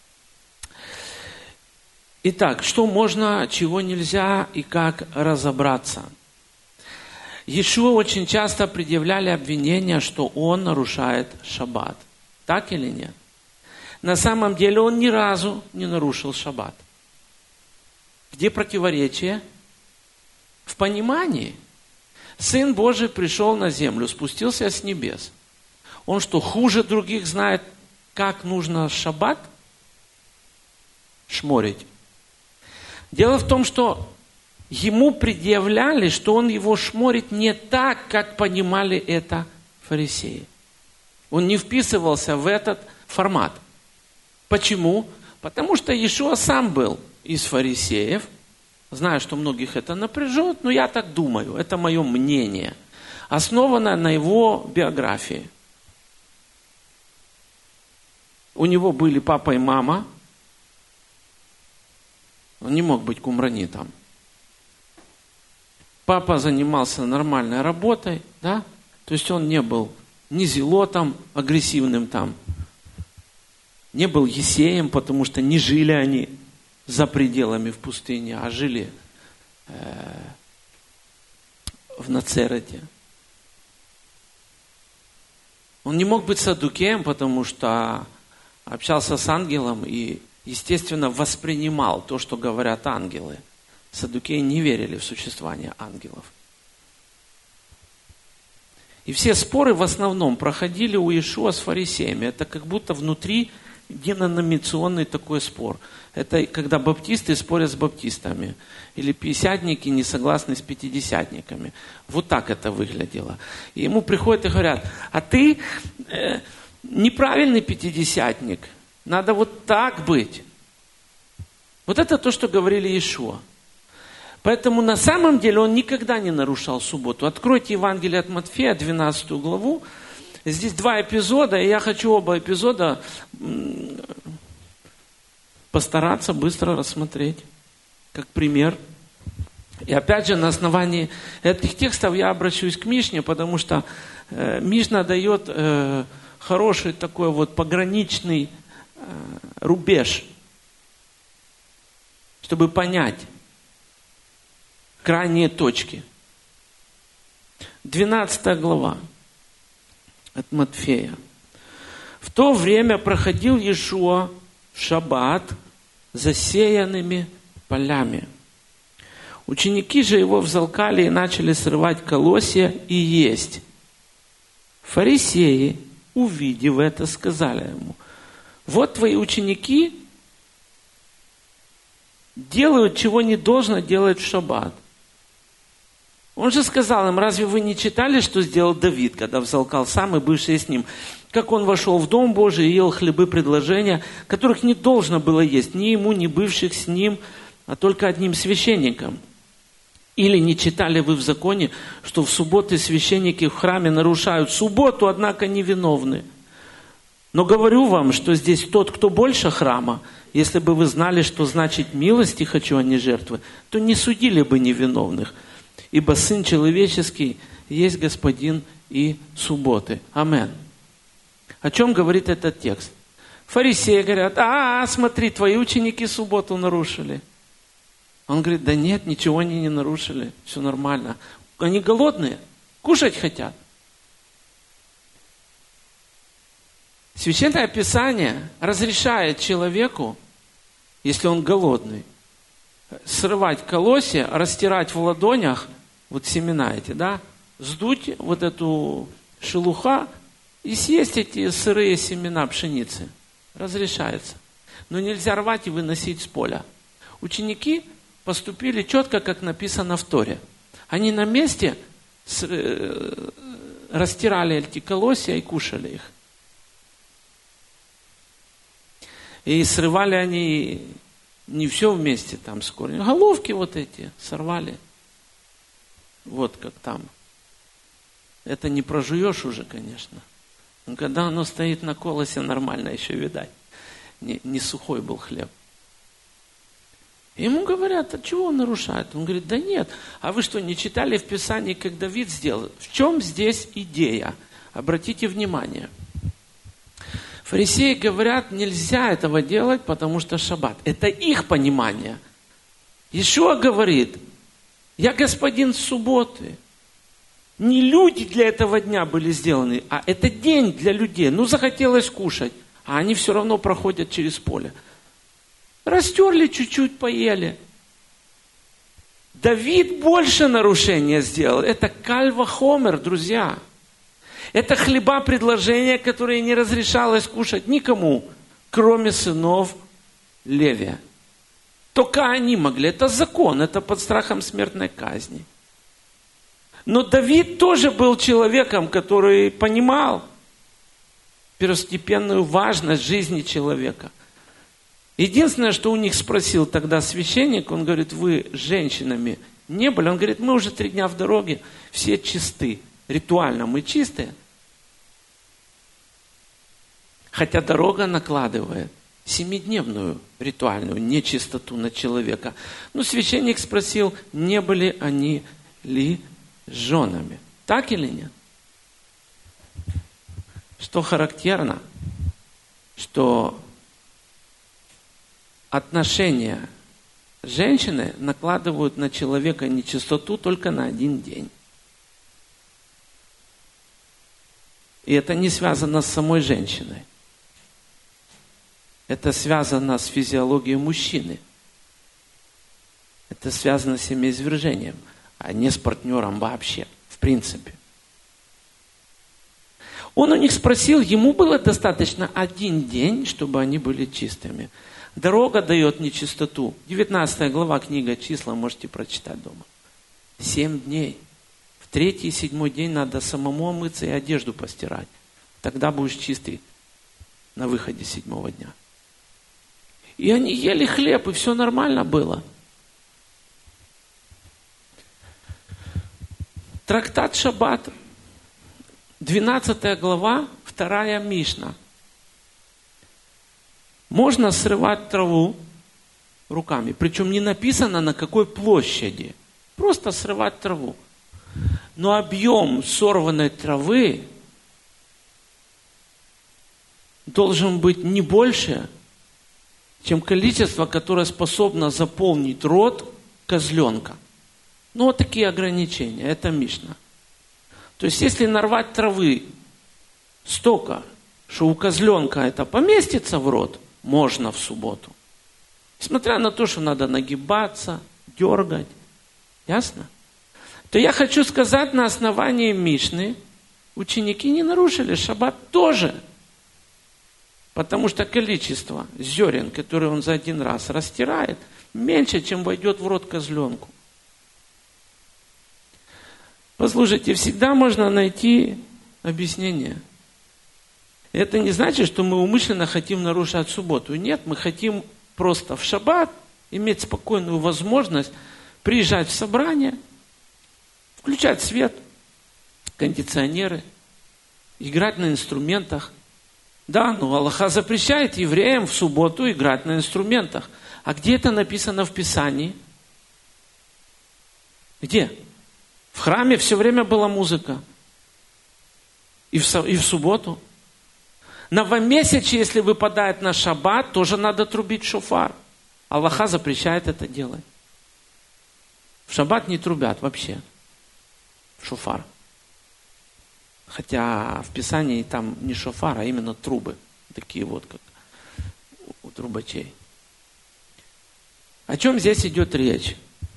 Итак, что можно, чего нельзя и как разобраться. Иешуа очень часто предъявляли обвинения, что он нарушает шаббат. Так или нет? На самом деле он ни разу не нарушил шаббат. Где противоречие? В понимании. Сын Божий пришел на землю, спустился с небес. Он что, хуже других знает, как нужно шаббат шморить? Дело в том, что ему предъявляли, что он его шморит не так, как понимали это фарисеи. Он не вписывался в этот формат. Почему? Потому что Иешуа сам был из фарисеев. Знаю, что многих это напряжет, но я так думаю. Это мое мнение. Основано на его биографии. У него были папа и мама. Он не мог быть кумранитом. Папа занимался нормальной работой, да? То есть он не был ни зелотом агрессивным там, не был есеем, потому что не жили они за пределами в пустыне, а жили э, в Нацерете. Он не мог быть саддукеем, потому что общался с ангелом и, естественно, воспринимал то, что говорят ангелы. Саддукеи не верили в существование ангелов. И все споры в основном проходили у Иешуа с фарисеями. Это как будто внутри деноминационный такой спор. Это когда баптисты спорят с баптистами. Или пятидесятники не согласны с пятидесятниками. Вот так это выглядело. И ему приходят и говорят: а ты э, неправильный пятидесятник. Надо вот так быть. Вот это то, что говорили Иешуа. Поэтому на самом деле он никогда не нарушал субботу. Откройте Евангелие от Матфея, двенадцатую главу. Здесь два эпизода, и я хочу оба эпизода постараться быстро рассмотреть, как пример. И опять же, на основании этих текстов я обращусь к Мишне, потому что э, Мишна дает э, хороший такой вот пограничный э, рубеж, чтобы понять крайние точки. двенадцатая глава от Матфея. В то время проходил Иешуа в шаббат засеянными полями. Ученики же его взалкали и начали срывать колосья и есть. Фарисеи, увидев это, сказали ему: вот твои ученики делают, чего не должно делать в шаббат. Он же сказал им: разве вы не читали, что сделал Давид, когда взалкал сам и бывшие с ним? Как он вошел в Дом Божий и ел хлебы предложения, которых не должно было есть ни ему, ни бывших с ним, а только одним священникам. Или не читали вы в законе, что в субботы священники в храме нарушают субботу, однако невиновны? Но говорю вам, что здесь тот, кто больше храма. Если бы вы знали, что значит милости хочу, а не жертвы, то не судили бы невиновных. Ибо Сын Человеческий есть Господин и субботы. Амен. О чем говорит этот текст? Фарисеи говорят: а, смотри, твои ученики субботу нарушили. Он говорит: да нет, ничего они не нарушили, все нормально. Они голодные, кушать хотят. Священное Писание разрешает человеку, если он голодный, срывать колосья, растирать в ладонях, вот семена эти, да, сдуть вот эту шелуха и съесть эти сырые семена пшеницы. Разрешается. Но нельзя рвать и выносить с поля. Ученики поступили четко, как написано в Торе. Они на месте растирали эти колосья и кушали их. И срывали они не все вместе там с корнем. Головки вот эти сорвали. Вот как там. Это не прожуешь уже, конечно. Но когда оно стоит на колосе, нормально еще видать. Не, не сухой был хлеб. И ему говорят: а чего он нарушает? Он говорит: да нет. А вы что, не читали в Писании, как Давид сделал? В чем здесь идея? Обратите внимание. Фарисеи говорят: нельзя этого делать, потому что шаббат. Это их понимание. Иешуа говорит: я господин субботы. Не люди для этого дня были сделаны, а это день для людей. Ну, захотелось кушать, а они все равно проходят через поле. Растерли чуть-чуть, поели. Давид больше нарушения сделал. Это кальва хомер, друзья. Это хлеба предложения, которые не разрешалось кушать никому, кроме сынов Левия. Только они могли. Это закон, это под страхом смертной казни. Но Давид тоже был человеком, который понимал первостепенную важность жизни человека. Единственное, что у них спросил тогда священник, он говорит: вы женщинами не были? Он говорит: мы уже три дня в дороге, все чисты. Ритуально мы чистые. Хотя дорога накладывает семидневную ритуальную нечистоту на человека. Но священник спросил, не были они ли женами. Так или нет? Что характерно, что отношения женщины накладывают на человека нечистоту только на один день. И это не связано с самой женщиной. Это связано с физиологией мужчины. Это связано с семяизвержением, а не с партнером вообще, в принципе. Он у них спросил, ему было достаточно один день, чтобы они были чистыми. Дорога дает нечистоту. девятнадцатая глава, книга Числа, можете прочитать дома. Семь дней. В третий и седьмой день надо самому омыться и одежду постирать. Тогда будешь чистый на выходе седьмого дня. И они ели хлеб, и все нормально было. Трактат Шаббат, двенадцатая глава, вторая Мишна. Можно срывать траву руками, причем не написано на какой площади. Просто срывать траву. Но объем сорванной травы должен быть не больше, чем количество, которое способно заполнить рот козленка. Ну, вот такие ограничения. Это Мишна. То есть, если нарвать травы столько, что у козленка это поместится в рот, можно в субботу. Несмотря на то, что надо нагибаться, дергать. Ясно? То я хочу сказать, на основании Мишны ученики не нарушили шаббат тоже. Потому что количество зерен, которые он за один раз растирает, меньше, чем войдет в рот козленку. Послушайте, всегда можно найти объяснение. Это не значит, что мы умышленно хотим нарушать субботу. Нет, мы хотим просто в шаббат иметь спокойную возможность приезжать в собрание, включать свет, кондиционеры, играть на инструментах. Да, но Аллаха запрещает евреям в субботу играть на инструментах. А где это написано в Писании? Где? В храме все время была музыка. И в, и в субботу. Новомесячье, если выпадает на шаббат, тоже надо трубить шофар. Аллаха запрещает это делать. В шаббат не трубят вообще. Шофар. Хотя в Писании там не шофар, а именно трубы. Такие вот, как у трубачей. О чем здесь идет речь?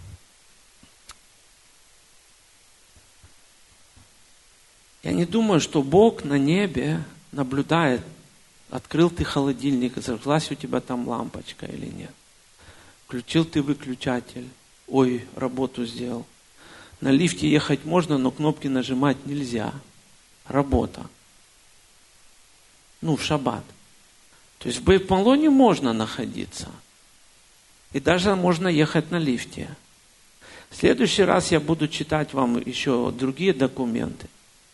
Я не думаю, что Бог на небе наблюдает, открыл ты холодильник, зажглась у тебя там лампочка или нет. Включил ты выключатель. Ой, работу сделал. На лифте ехать можно, но кнопки нажимать нельзя. Работа. Ну, в шаббат. То есть в Бейт-Малоне можно находиться. И даже можно ехать на лифте. В следующий раз я буду читать вам еще другие документы.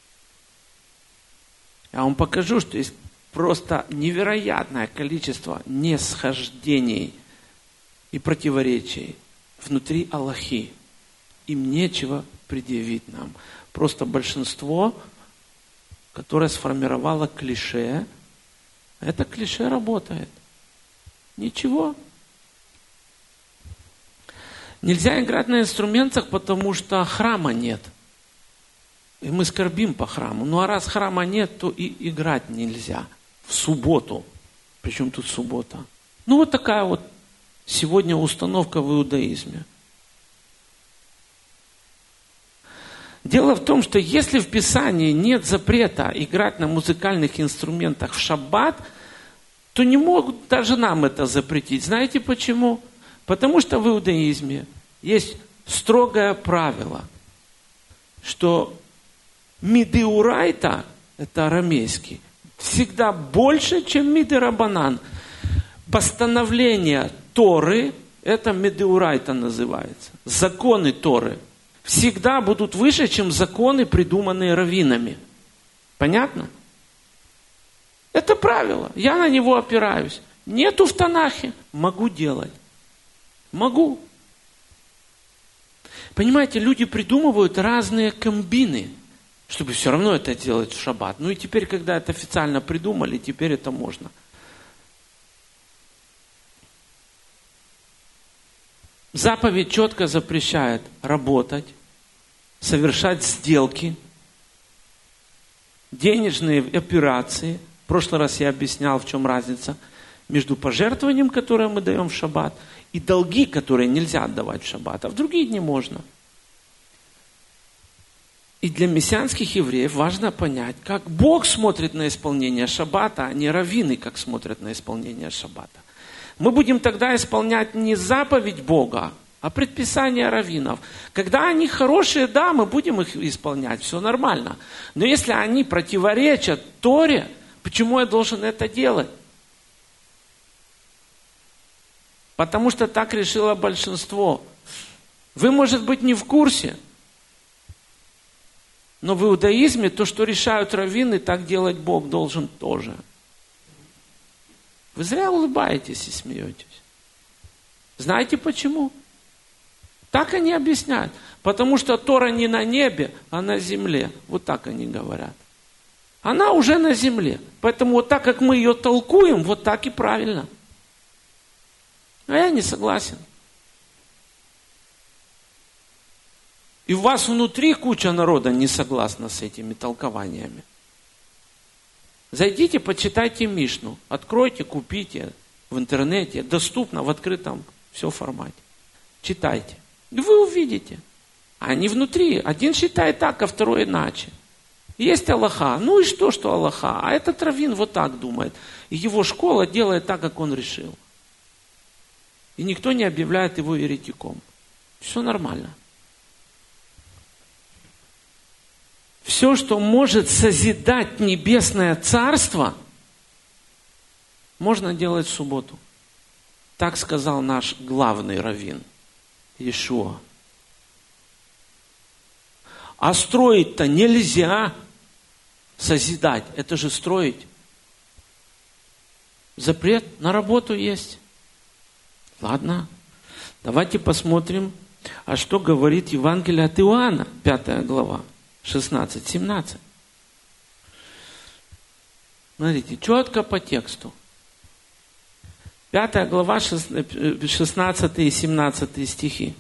Я вам покажу, что есть просто невероятное количество несхождений и противоречий внутри Аллахи. Им нечего предъявить нам. Просто большинство, которое сформировало клише, это клише работает. Ничего. Нельзя играть на инструментах, потому что храма нет. И мы скорбим по храму. Ну а раз храма нет, то и играть нельзя. В субботу. Причем тут суббота? Ну вот такая вот сегодня установка в иудаизме. Дело в том, что если в Писании нет запрета играть на музыкальных инструментах в шаббат, то не могут даже нам это запретить. Знаете почему? Потому что в иудаизме есть строгое правило, что мидеурайта, это арамейский, всегда больше, чем мидерабанан. Постановление Торы, это мидеурайта называется, законы Торы, всегда будут выше, чем законы, придуманные раввинами. Понятно? Это правило. Я на него опираюсь. Нету в Танахе. Могу делать. Могу. Понимаете, люди придумывают разные комбины, чтобы все равно это делать в шаббат. Ну и теперь, когда это официально придумали, теперь это можно. Заповедь четко запрещает работать, совершать сделки, денежные операции. В прошлый раз я объяснял, в чем разница между пожертвованием, которое мы даем в шаббат, и долги, которые нельзя отдавать в шаббат, а в другие дни можно. И для мессианских евреев важно понять, как Бог смотрит на исполнение шаббата, а не раввины, как смотрят на исполнение шаббата. Мы будем тогда исполнять не заповедь Бога, а предписания раввинов. Когда они хорошие, да, мы будем их исполнять, все нормально. Но если они противоречат Торе, почему я должен это делать? Потому что так решило большинство. Вы, может быть, не в курсе, но в иудаизме то, что решают раввины, так делать Бог должен тоже. Вы зря улыбаетесь и смеетесь. Знаете почему? Так они объясняют. Потому что Тора не на небе, а на земле. Вот так они говорят. Она уже на земле. Поэтому вот так, как мы ее толкуем, вот так и правильно. А я не согласен. И у вас внутри куча народа не согласна с этими толкованиями. Зайдите, почитайте Мишну. Откройте, купите в интернете. Доступно в открытом все формате. Читайте. И вы увидите. Они внутри. Один считает так, а второй иначе. Есть Аллаха. Ну и что, что Аллаха? А этот раввин вот так думает. И его школа делает так, как он решил. И никто не объявляет его еретиком. Все нормально. Все, что может созидать небесное царство, можно делать в субботу. Так сказал наш главный раввин Иешуа. А строить-то нельзя созидать. Это же строить. Запрет на работу есть. Ладно. Давайте посмотрим, а что говорит Евангелие от Иоанна, пятая глава. шестнадцать семнадцать. Смотрите, четко по тексту. Пятая глава, шестнадцатый и семнадцатый стихи.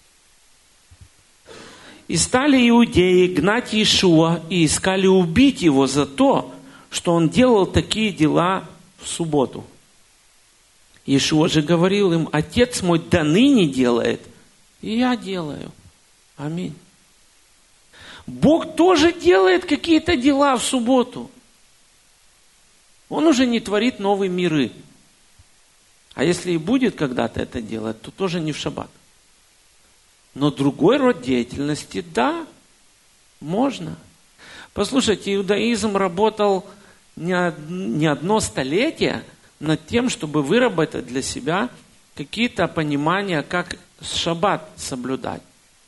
«И стали иудеи гнать Иешуа и искали убить его за то, что он делал такие дела в субботу. Иешуа же говорил им: Отец мой до ныне делает, и я делаю. Аминь». Бог тоже делает какие-то дела в субботу. Он уже не творит новые миры. А если и будет когда-то это делать, то тоже не в шаббат. Но другой род деятельности, да, можно. Послушайте, иудаизм работал не одно столетие над тем, чтобы выработать для себя какие-то понимания, как шаббат соблюдать.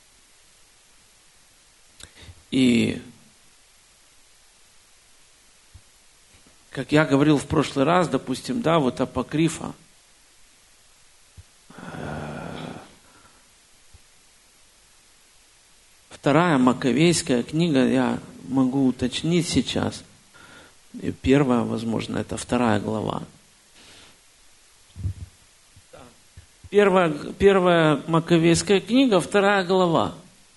И, как я говорил в прошлый раз, допустим, да, вот апокрифа. Вторая Маковейская книга, я могу уточнить сейчас. И первая, возможно, это вторая глава. Первая, первая Маковейская книга, вторая глава.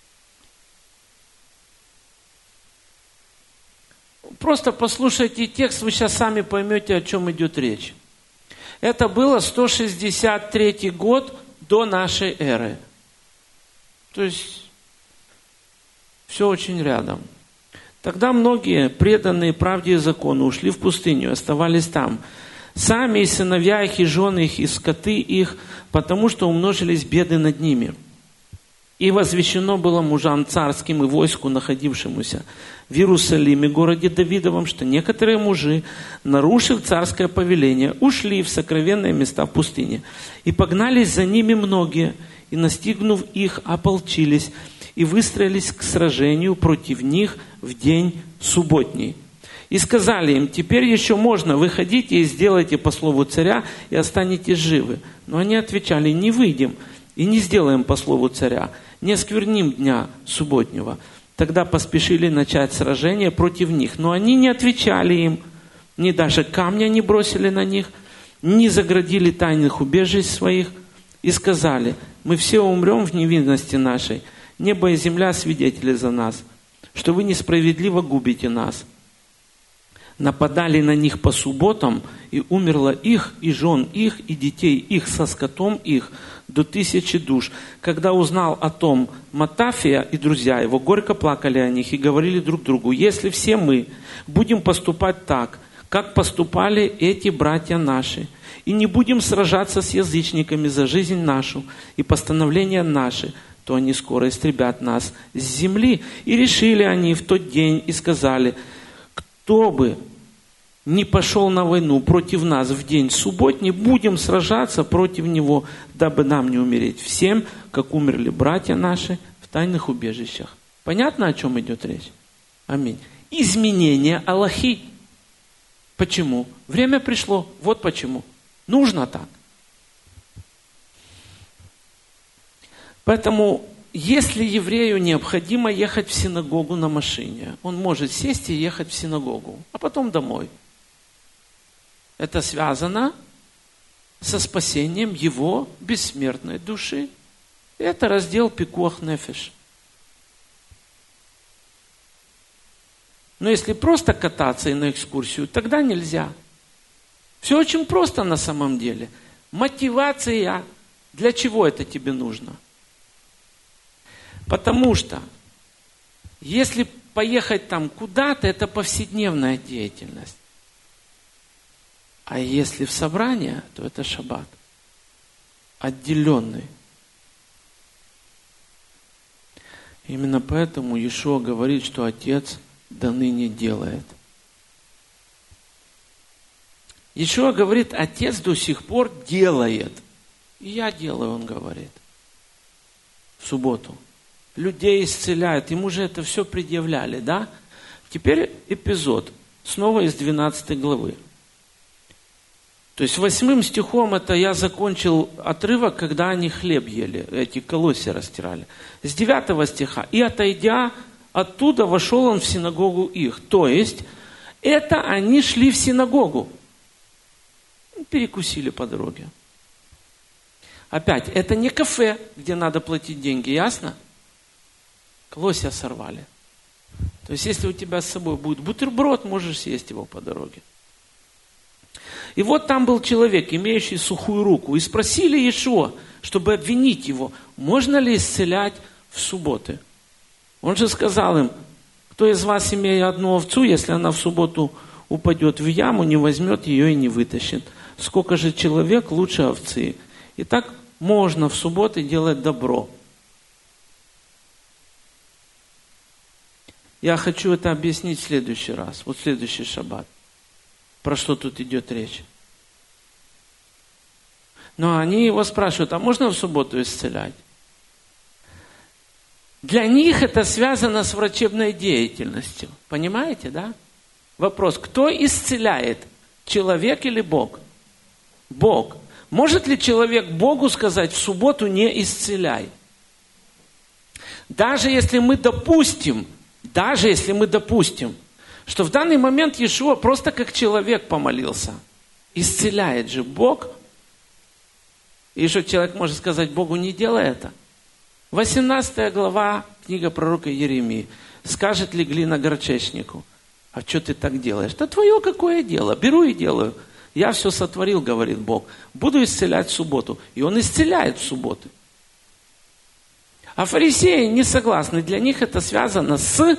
Просто послушайте текст, вы сейчас сами поймете, о чем идет речь. Это было сто шестьдесят третий год до нашей эры. То есть, все очень рядом. Тогда многие, преданные правде и закону, ушли в пустыню, оставались там. Сами и сыновья их, и жены их, и скоты их, потому что умножились беды над ними. И возвещено было мужам царским и войску, находившемуся в Иерусалиме, городе Давидовом, что некоторые мужи, нарушив царское повеление, ушли в сокровенные места в пустыне. И погнались за ними многие, и, настигнув их, ополчились, и выстроились к сражению против них в день субботний. И сказали им: теперь еще можно, выходите и сделайте по слову царя, и останетесь живы. Но они отвечали: не выйдем, и не сделаем по слову царя, не оскверним дня субботнего. Тогда поспешили начать сражение против них. Но они не отвечали им, ни даже камня не бросили на них, не заградили тайных убежищ своих, и сказали: мы все умрем в невинности нашей. Небо и земля свидетели за нас, что вы несправедливо губите нас. Нападали на них по субботам, и умерло их, и жен их, и детей их со скотом их, до тысячи душ. Когда узнал о том Матафия и друзья его, горько плакали о них и говорили друг другу: если все мы будем поступать так, как поступали эти братья наши, и не будем сражаться с язычниками за жизнь нашу и постановления наши, то они скоро истребят нас с земли. И решили они в тот день и сказали: кто бы не пошел на войну против нас в день субботний, будем сражаться против него, дабы нам не умереть всем, как умерли братья наши в тайных убежищах. Понятно, о чем идет речь? Аминь. Изменение алахи. Почему? Время пришло. Вот почему. Нужно так. Поэтому, если еврею необходимо ехать в синагогу на машине, он может сесть и ехать в синагогу, а потом домой. Это связано со спасением его бессмертной души. Это раздел пикуах нефеш. Но если просто кататься и на экскурсию, тогда нельзя. Все очень просто на самом деле. Мотивация. Для чего это тебе нужно? Потому что если поехать там куда-то, это повседневная деятельность. А если в собрание, то это шаббат. Отделенный. Именно поэтому Иешуа говорит, что Отец до ныне делает. Иешуа говорит, Отец до сих пор делает. И я делаю, он говорит. В субботу. Людей исцеляет. Ему же это все предъявляли, да? Теперь эпизод. Снова из двенадцатой главы. То есть восьмым стихом это я закончил отрывок, когда они хлеб ели, эти колосья растирали. С девятого стиха. И отойдя оттуда, вошел он в синагогу их. То есть, это они шли в синагогу. Перекусили по дороге. Опять, это не кафе, где надо платить деньги, ясно? Колосья сорвали. То есть, если у тебя с собой будет бутерброд, можешь съесть его по дороге. И вот там был человек, имеющий сухую руку. И спросили Иешуа, чтобы обвинить его, можно ли исцелять в субботы. Он же сказал им, кто из вас, имея одну овцу, если она в субботу упадет в яму, не возьмет ее и не вытащит. Сколько же человек лучше овцы? Итак, можно в субботы делать добро. Я хочу это объяснить в следующий раз, вот в следующий шаббат. Про что тут идет речь? Но они его спрашивают, а можно в субботу исцелять? Для них это связано с врачебной деятельностью. Понимаете, да? Вопрос, кто исцеляет? Человек или Бог? Бог. Может ли человек Богу сказать, в субботу не исцеляй? Даже если мы допустим, даже если мы допустим, что в данный момент Иешуа просто как человек помолился. Исцеляет же Бог. И что человек может сказать Богу, не делай это. восемнадцатая глава, книга пророка Иеремии. Скажет ли глина горчичнику, а что ты так делаешь? Да твое какое дело, беру и делаю. Я все сотворил, говорит Бог. Буду исцелять в субботу. И Он исцеляет в субботу. А фарисеи не согласны. Для них это связано с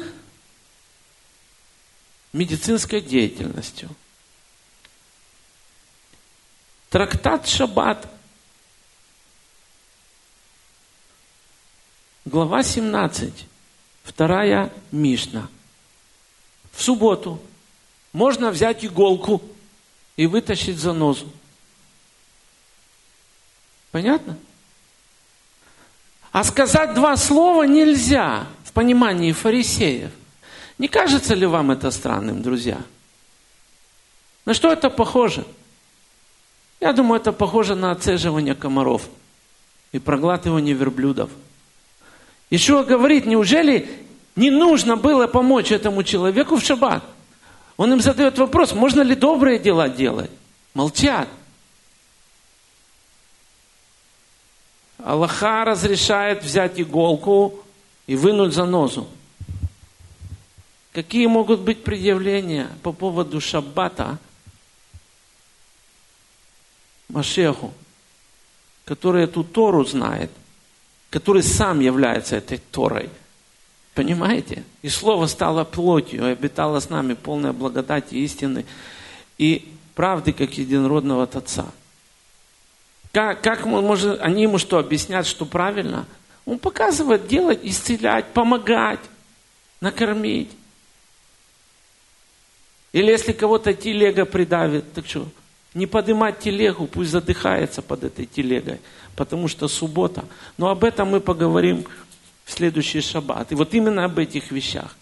медицинской деятельностью. Трактат Шаббат, глава семнадцать, вторая Мишна. В субботу можно взять иголку и вытащить занозу. Понятно? А сказать два слова нельзя в понимании фарисеев. Не кажется ли вам это странным, друзья? На что это похоже? Я думаю, это похоже на отцеживание комаров и проглатывание верблюдов. Иешуа говорит, неужели не нужно было помочь этому человеку в шаббат? Он им задает вопрос, можно ли добрые дела делать? Молчат. Аллаха разрешает взять иголку и вынуть занозу. Какие могут быть предъявления по поводу шаббата Машеху? который эту Тору знает, который сам является этой Торой. Понимаете? И Слово стало плотью, и обитало с нами полная благодати, истины и правды, как единородного от Отца. Как, как мы можем, они ему что, объяснят, что правильно? Он показывает, делать, исцелять, помогать, накормить. Или если кого-то телега придавит, так что, не поднимать телегу, пусть задыхается под этой телегой, потому что суббота. Но об этом мы поговорим в следующий шаббат. И вот именно об этих вещах.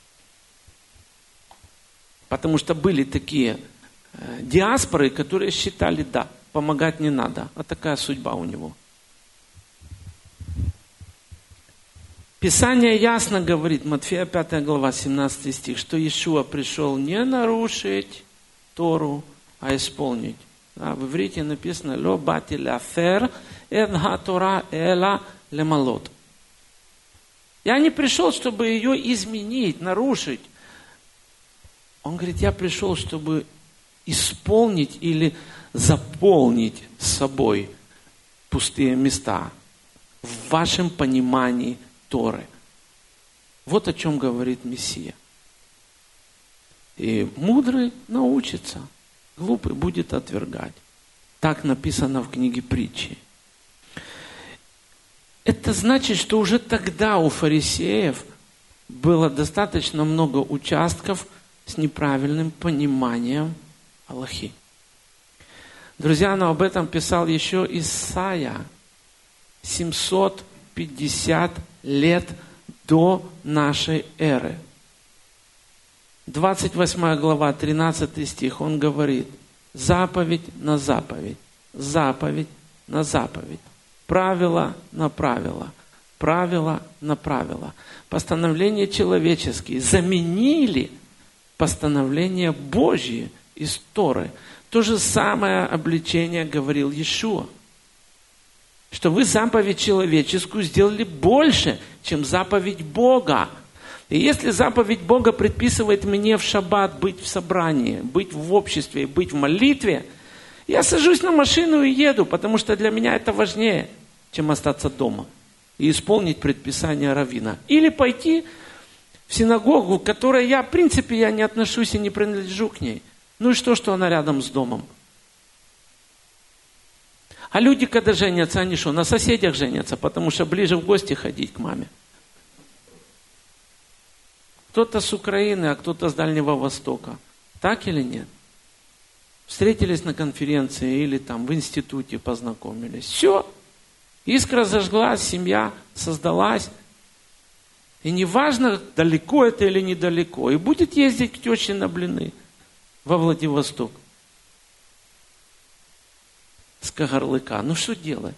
Потому что были такие э, диаспоры, которые считали, да, помогать не надо. А такая судьба у него. Писание ясно говорит, Матфея пятая глава, семнадцатый стих, что Иешуа пришел не нарушить Тору, а исполнить. Да, в иврите написано «Ло бати лафер эт ха-тора эла лемалот». Я не пришел, чтобы ее изменить, нарушить. Он говорит, я пришел, чтобы исполнить или заполнить собой пустые места в вашем понимании Торы. Вот о чем говорит Мессия. И мудрый научится, глупый будет отвергать. Так написано в книге Притчи. Это значит, что уже тогда у фарисеев было достаточно много участков с неправильным пониманием Аллахи. Друзья, но об этом писал еще Исайя семьсот пятьдесят лет до нашей эры. двадцать восьмая глава, тринадцатый стих, он говорит, заповедь на заповедь, заповедь на заповедь. Правило на правило, правило на правило. Постановления человеческие заменили постановления Божьи из Торы. То же самое обличение говорил Иешуа. Что вы заповедь человеческую сделали больше, чем заповедь Бога. И если заповедь Бога предписывает мне в шаббат быть в собрании, быть в обществе, быть в молитве, я сажусь на машину и еду, потому что для меня это важнее, чем остаться дома и исполнить предписание раввина. Или пойти в синагогу, к которой я, в принципе, я не отношусь и не принадлежу к ней. Ну и что, что она рядом с домом? А люди, когда женятся, они что, на соседях женятся, потому что ближе в гости ходить к маме. Кто-то с Украины, а кто-то с Дальнего Востока. Так или нет? Встретились на конференции или там в институте познакомились. Все. Искра зажглась, семья создалась. И неважно, далеко это или недалеко. И будет ездить к теще на блины во Владивосток. С Кагарлыка. Ну что делать?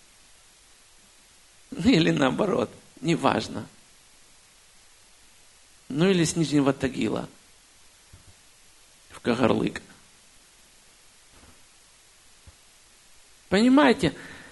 Ну или наоборот. Неважно. Ну или с Нижнего Тагила. В Кагарлык. Понимаете?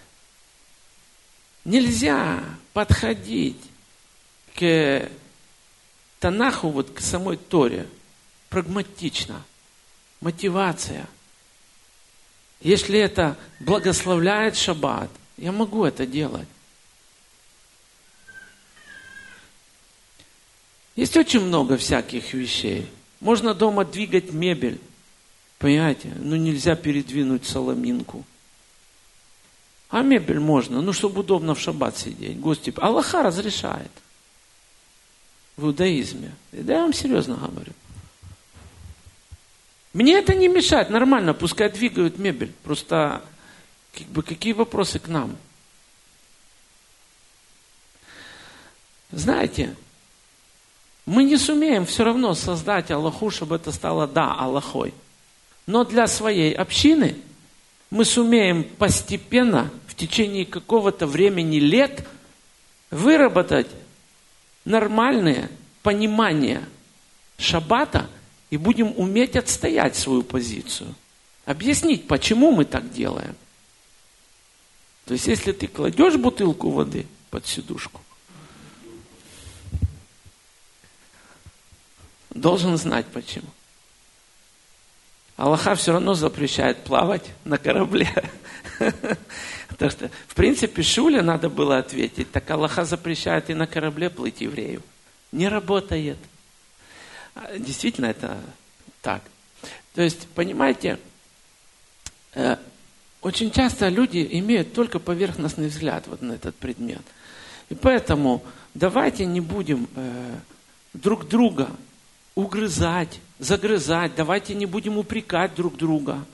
Нельзя подходить к Танаху, вот к самой Торе, прагматично. Мотивация. Если это благословляет шаббат, я могу это делать. Есть очень много всяких вещей. Можно дома двигать мебель. Понимаете? Но нельзя передвинуть соломинку. А мебель можно, ну, чтобы удобно в шаббат сидеть. Гости. Аллаха разрешает. В иудаизме. Да я вам серьезно говорю. Мне это не мешает, нормально, пускай двигают мебель. Просто, как бы, какие вопросы к нам? Знаете, мы не сумеем все равно создать Аллаху, чтобы это стало, да, Аллахой. Но для своей общины мы сумеем постепенно, в течение какого-то времени лет, выработать нормальное понимание шаббата и будем уметь отстоять свою позицию. Объяснить, почему мы так делаем. То есть, если ты кладешь бутылку воды под сидушку, должен знать почему. Аллаха все равно запрещает плавать на корабле. Так что, в принципе, Шуле надо было ответить, так Аллаха запрещает и на корабле плыть еврею. Не работает. Действительно, это так. То есть, понимаете, э, очень часто люди имеют только поверхностный взгляд вот на этот предмет. И поэтому давайте не будем э, друг друга угрызать, загрызать, давайте не будем упрекать друг друга.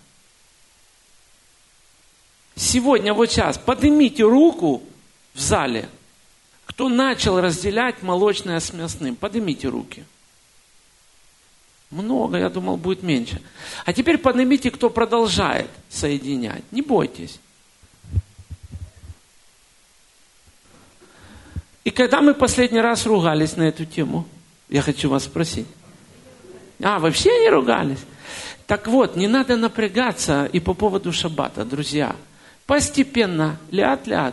Сегодня, вот сейчас, поднимите руку в зале, кто начал разделять молочное с мясным. Поднимите руки. Много, я думал, будет меньше. А теперь поднимите, кто продолжает соединять. Не бойтесь. И когда мы последний раз ругались на эту тему, я хочу вас спросить. А, вообще не ругались? Так вот, не надо напрягаться и по поводу шаббата, друзья. Постепенно, ляд-ляд.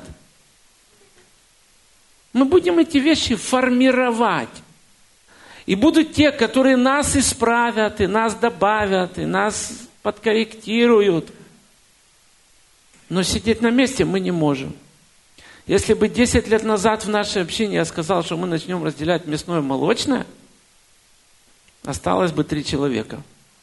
Мы будем эти вещи формировать. И будут те, которые нас исправят, и нас добавят, и нас подкорректируют. Но сидеть на месте мы не можем. Если бы десять лет назад в нашей общине я сказал, что мы начнем разделять мясное и молочное, осталось бы три человека.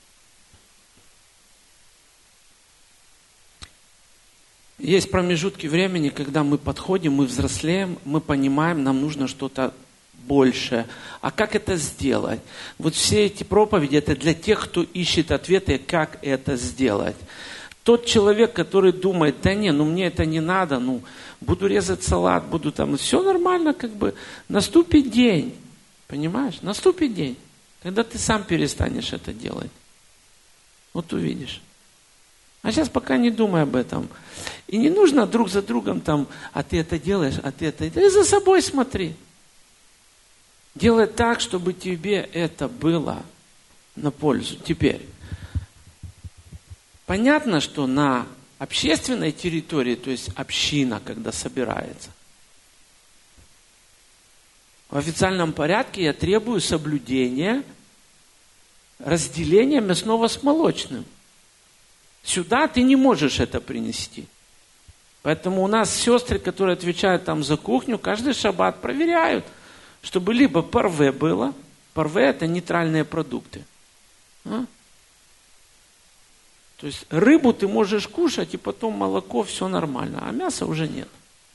Есть промежутки времени, когда мы подходим, мы взрослеем, мы понимаем, нам нужно что-то большее. А как это сделать? Вот все эти проповеди, это для тех, кто ищет ответы, как это сделать. Тот человек, который думает, да не, ну мне это не надо, ну буду резать салат, буду там, все нормально, как бы, наступит день, понимаешь? Наступит день, когда ты сам перестанешь это делать. Вот увидишь. А сейчас пока не думай об этом. И не нужно друг за другом там, а ты это делаешь, а ты это... Ты за собой смотри. Делай так, чтобы тебе это было на пользу. Теперь, понятно, что на общественной территории, то есть община, когда собирается, в официальном порядке я требую соблюдения разделения мясного с молочным. Сюда ты не можешь это принести. Поэтому у нас сестры, которые отвечают там за кухню, каждый шаббат проверяют, чтобы либо парве было. Парве – это нейтральные продукты. А? То есть рыбу ты можешь кушать, и потом молоко, все нормально, а мяса уже нет.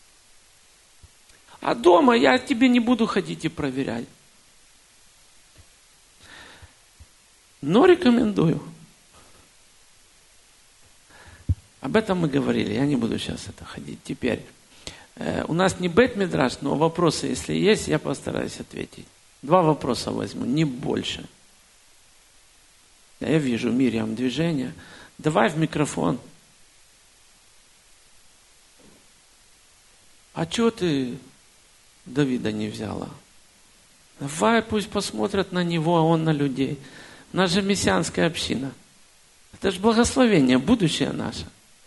А дома я тебе не буду ходить и проверять. Но рекомендую. Об этом мы говорили, я не буду сейчас это ходить. Теперь, э, у нас не бейт-мидраш, но вопросы, если есть, я постараюсь ответить. Два вопроса возьму, не больше. Я вижу, Мирьям, движение. Давай в микрофон. А чего ты Давида не взяла? Давай, пусть посмотрят на него, а он на людей. У нас же мессианская община. Это же благословение, будущее наше.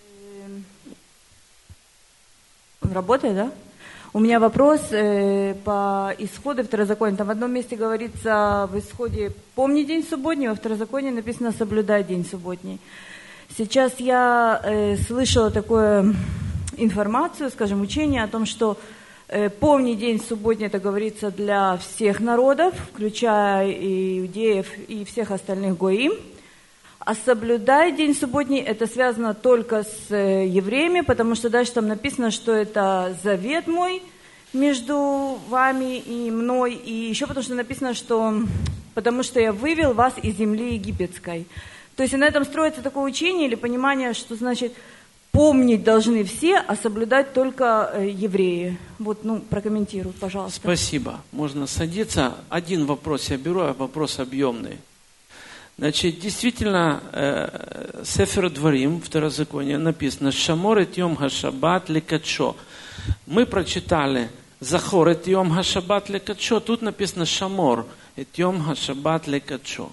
Работает, да? У меня вопрос э, по исходу второзакония. Там в одном месте говорится в исходе «помни день субботний», во второзаконии написано «соблюдай день субботний». Сейчас я э, слышала такую информацию, скажем, учение о том, что э, «помни день субботний» это говорится для всех народов, включая и иудеев, и всех остальных гоим. А соблюдай день субботний, это связано только с евреями, потому что дальше там написано, что это завет мой между вами и мной. И еще потому что написано, что потому что я вывел вас из земли египетской. То есть на этом строится такое учение или понимание, что значит помнить должны все, а соблюдать только евреи. Вот, ну, прокомментируй, пожалуйста. Спасибо. Можно садиться. Один вопрос я беру, а вопрос объемный. Значит, действительно, э, Сефер Дворим, второзаконие, написано «Шамор эт йом хашаббат лекадшо». Мы прочитали «Захор эт йом хашаббат лекадшо». Тут написано «Шамор эт йом хашаббат лекадшо».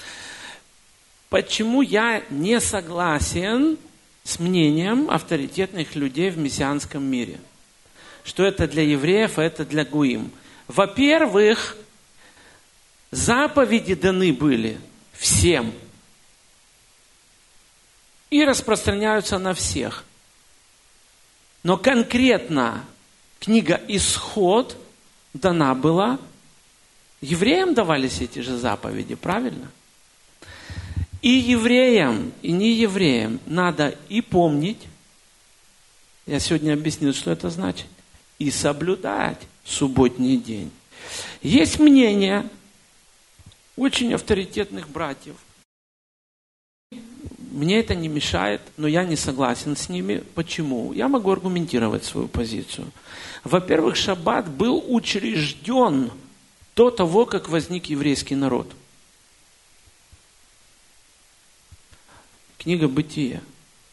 Почему я не согласен с мнением авторитетных людей в мессианском мире? Что это для евреев, а это для гуим. Во-первых, заповеди даны были всем. И распространяются на всех. Но конкретно книга «Исход» дана была, евреям давались эти же заповеди, правильно? И евреям, и не евреям надо и помнить, я сегодня объяснил, что это значит, и соблюдать субботний день. Есть мнение очень авторитетных братьев. Мне это не мешает, но я не согласен с ними. Почему? Я могу аргументировать свою позицию. Во-первых, шаббат был учрежден до того, как возник еврейский народ. Книга Бытия.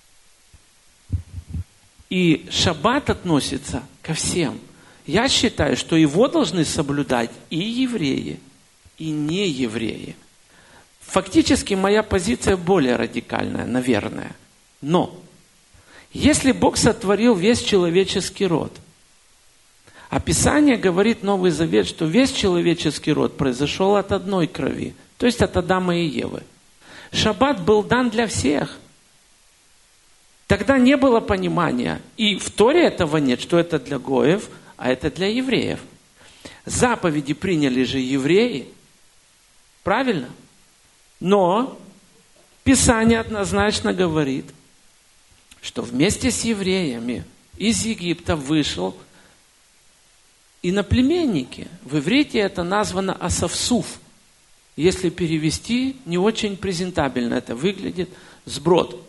И шаббат относится ко всем. Я считаю, что его должны соблюдать и евреи, и не евреи. Фактически моя позиция более радикальная, наверное. Но если Бог сотворил весь человеческий род, а Писание говорит, Новый Завет, что весь человеческий род произошел от одной крови, то есть от Адама и Евы. Шаббат был дан для всех. Тогда не было понимания, и в Торе этого нет, что это для гоев, а это для евреев. Заповеди приняли же евреи, правильно? Но Писание однозначно говорит, что вместе с евреями из Египта вышел иноплеменники. В иврите это названо асафсуф. Если перевести, не очень презентабельно это выглядит, сброд.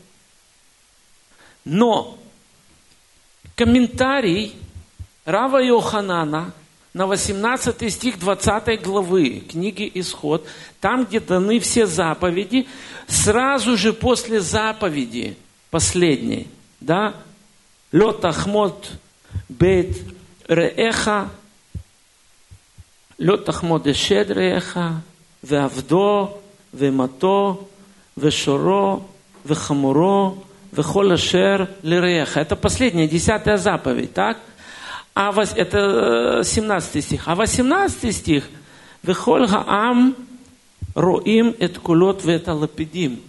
Но комментарий Рава Йоханана на восемнадцатый стих двадцатой главы книги «Исход», там, где даны все заповеди, сразу же после заповеди последней, да, «Ло тахмод бейт реэха, ло тахмод эшед реэха, веавдо, вемато, вешоро, вехамуро, вехол ашер лереэха». Это последняя, десятая заповедь, так? А это семнадцатый стих. А восемнадцатый стих «Вехоль хаам роим эт кулот вета лапидим».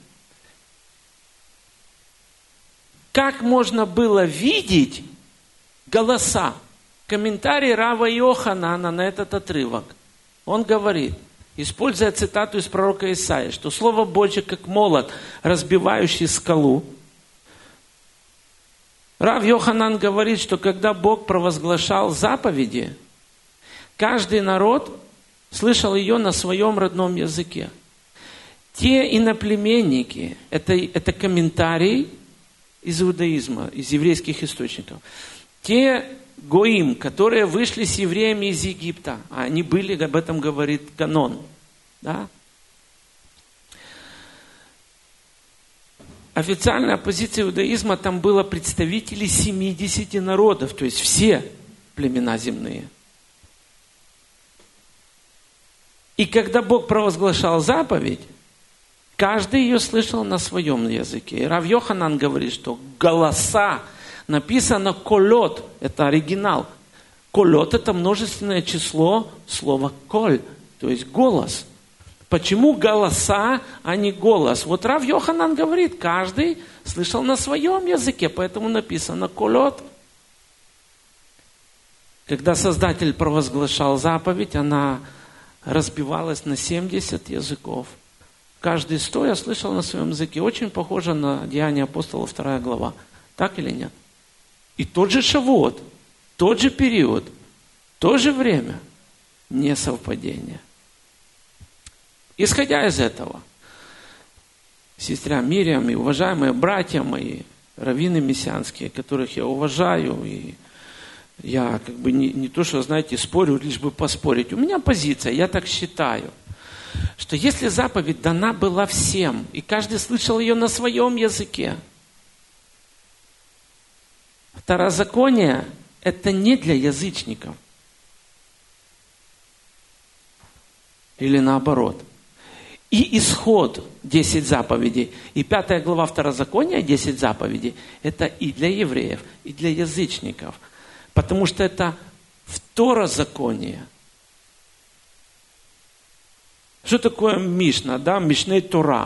Как можно было видеть голоса? Комментарий Рава Йоханана на этот отрывок. Он говорит, используя цитату из пророка Исаии, что Слово Божье как молот, разбивающий скалу. Рав Йоханан говорит, что когда Бог провозглашал заповеди, каждый народ слышал ее на своем родном языке. Те иноплеменники, это, это комментарий из иудаизма, из еврейских источников. Те гоим, которые вышли с евреями из Египта, а они были, об этом говорит канон, да? Официальная позиция иудаизма, там было представители семидесяти народов, то есть все племена земные. И когда Бог провозглашал заповедь, каждый ее слышал на своем языке. И Рав Йоханан говорит, что голоса, написано колот, это оригинал. Колот — это множественное число слова коль, то есть голос. Почему голоса, а не голос? Вот Рав Йоханан говорит, каждый слышал на своем языке, поэтому написано колот. Когда Создатель провозглашал заповедь, она разбивалась на семьдесят языков. Каждый стоя слышал на своем языке. Очень похоже на Деяния апостолов, вторая глава. Так или нет? И тот же Шавуот, тот же период, то же время. Не совпадение. Исходя из этого, сестра Мириам и уважаемые братья мои, раввины мессианские, которых я уважаю, и я как бы не, не то, что, знаете, спорю, лишь бы поспорить. У меня позиция, я так считаю, что если заповедь дана была всем, и каждый слышал ее на своем языке, второзаконие – это не для язычников. Или наоборот. И исход десять заповедей, и пятая глава второзакония десять заповедей, это и для евреев, и для язычников. Потому что это второзаконие. Что такое Мишна, да? Мишней Тора.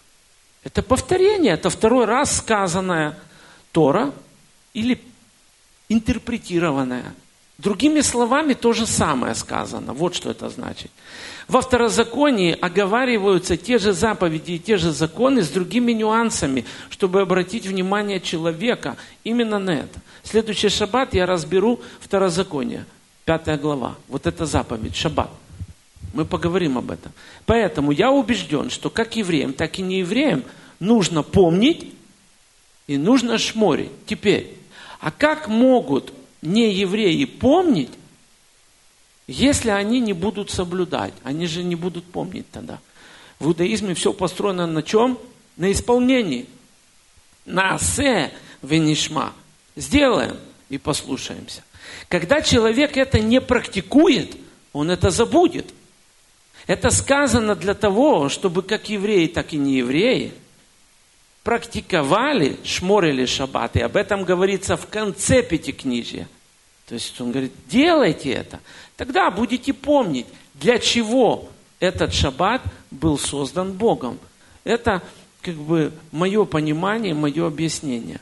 Это повторение, это второй раз сказанная Тора или интерпретированное. Другими словами, то же самое сказано. Вот что это значит. Во второзаконии оговариваются те же заповеди и те же законы с другими нюансами, чтобы обратить внимание человека именно на это. Следующий шаббат я разберу второзаконие, пятая глава. Вот это заповедь, шаббат. Мы поговорим об этом. Поэтому я убежден, что как евреям, так и неевреям нужно помнить и нужно шморить. Теперь, а как могут неевреи помнить, если они не будут соблюдать? Они же не будут помнить тогда. В иудаизме все построено на чем? На исполнении. На асе венишма. Сделаем и послушаемся. Когда человек это не практикует, он это забудет. Это сказано для того, чтобы как евреи, так и неевреи практиковали, шморили шаббат. И об этом говорится в конце Пятикнижия. То есть он говорит, делайте это. Тогда будете помнить, для чего этот шаббат был создан Богом. Это как бы мое понимание, мое объяснение.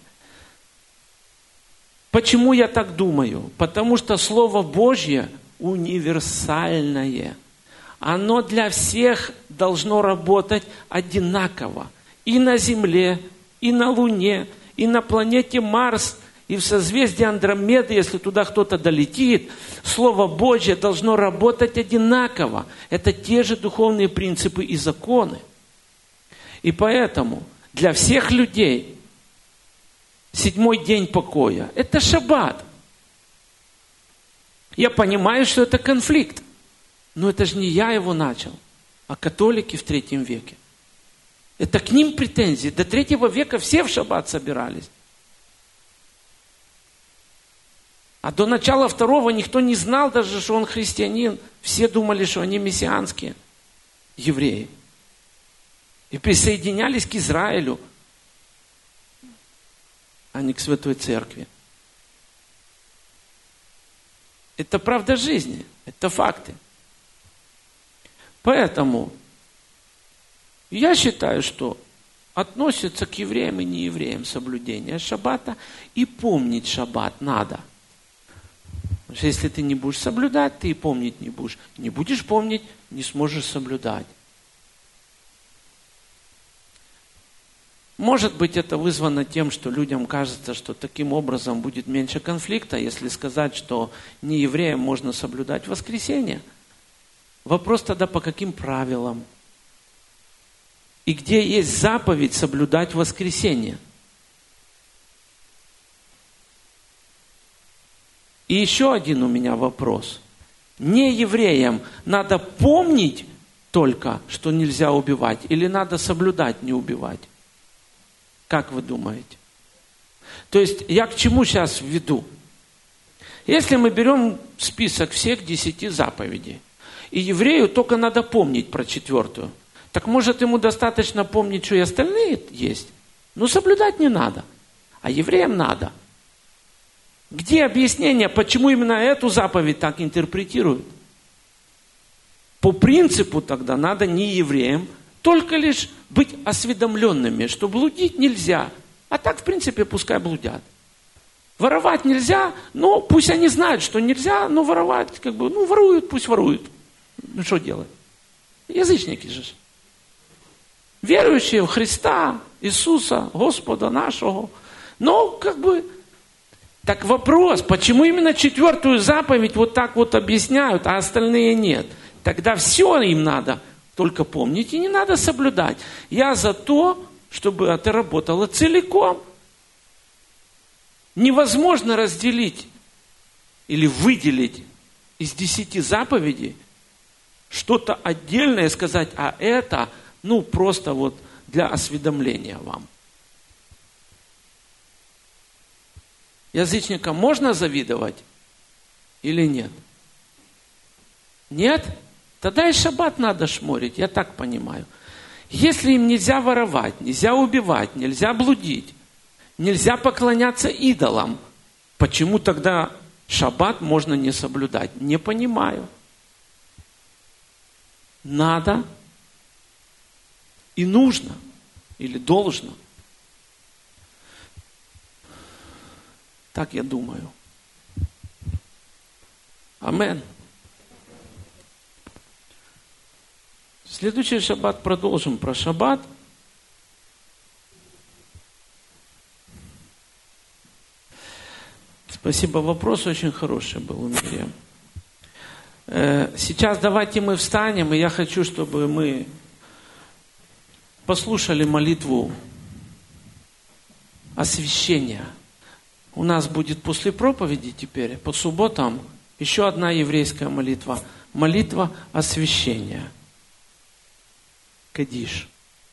Почему я так думаю? Потому что Слово Божье универсальное. Оно для всех должно работать одинаково. И на Земле, и на Луне, и на планете Марс, и в созвездии Андромеды, если туда кто-то долетит, Слово Божье должно работать одинаково. Это те же духовные принципы и законы. И поэтому для всех людей седьмой день покоя – это шаббат. Я понимаю, что это конфликт. Но это же не я его начал, а католики в третьем веке. Это к ним претензии. До третьего века все в шаббат собирались. А до начала второго никто не знал даже, что он христианин. Все думали, что они мессианские евреи. И присоединялись к Израилю, а не к Святой Церкви. Это правда жизни, это факты. Поэтому я считаю, что относится к евреям и неевреям соблюдение шаббата, и помнить шаббат надо. Потому что если ты не будешь соблюдать, ты и помнить не будешь. Не будешь помнить, не сможешь соблюдать. Может быть, это вызвано тем, что людям кажется, что таким образом будет меньше конфликта, если сказать, что неевреям можно соблюдать воскресенье. Вопрос тогда, по каким правилам? И где есть заповедь соблюдать воскресенье? И еще один у меня вопрос. Не евреям надо помнить только, что нельзя убивать, или надо соблюдать, не убивать? Как вы думаете? То есть я к чему сейчас веду? Если мы берем список всех десяти заповедей, и еврею только надо помнить про четвертую, так может ему достаточно помнить, что и остальные есть? Но соблюдать не надо, а евреям надо. Где объяснение, почему именно эту заповедь так интерпретируют? По принципу тогда надо не евреям, только лишь быть осведомленными, что блудить нельзя. А так, в принципе, пускай блудят. Воровать нельзя, но пусть они знают, что нельзя, но воровать, как бы, ну, воруют, пусть воруют. Ну, что делать? Язычники же. Верующие в Христа, Иисуса, Господа нашего. Но, как бы, так вопрос, почему именно четвертую заповедь вот так вот объясняют, а остальные нет? Тогда все им надо только помнить и не надо соблюдать. Я за то, чтобы это работало целиком. Невозможно разделить или выделить из десяти заповедей что-то отдельное и сказать, а это, ну, просто вот для осведомления вам. Язычникам можно завидовать или нет? Нет? Тогда и шаббат надо шморить, я так понимаю. Если им нельзя воровать, нельзя убивать, нельзя блудить, нельзя поклоняться идолам, почему тогда шаббат можно не соблюдать? Не понимаю. Надо и нужно, или должно. Так я думаю. Амен. В следующий шаббат продолжим про шаббат. Спасибо. Вопрос очень хороший был у Мирьям. Сейчас давайте мы встанем, и я хочу, чтобы мы послушали молитву освящения. У нас будет после проповеди теперь, по субботам, еще одна еврейская молитва. Молитва освящения. Кадиш.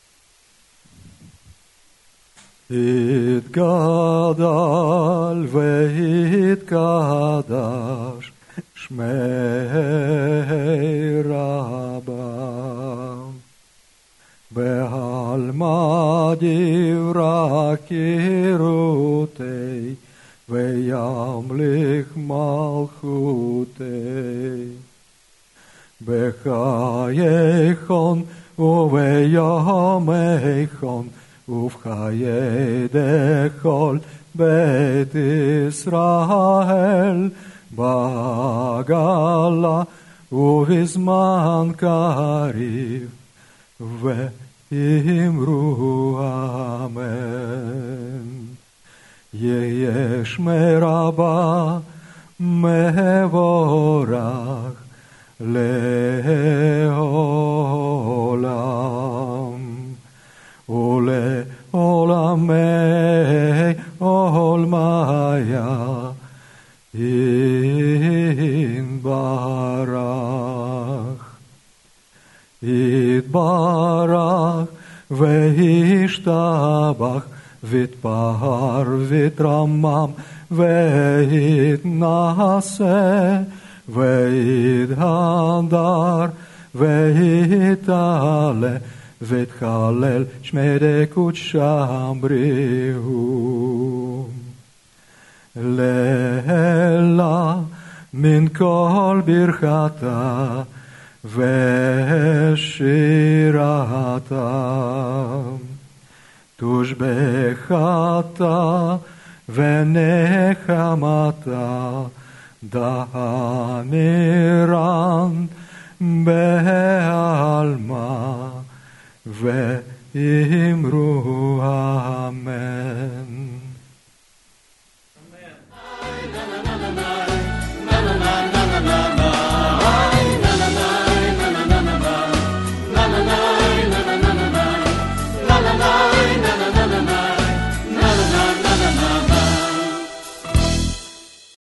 Itgadal ve'itkadash Shmei Rabbam Be'alma divra kirutei Ve'yamlich malchutei Bechayechon uve'yamechon ובחיי דכל בית ישראל בגלה ובזמן קריב ואמרו אמן. יהיה שמי רבה מבורך לעולם. ולעולמי עולמיה יתברך. יתברך וישתבח ויתפאר ויתרומם ויתנשא ויתהדר ויתעלה ותחלל שמי קודשם בריאו. לילה מן כל ברכתה ושירתה תושבחתה ונחמתה דהנירן בעלמה ואמרו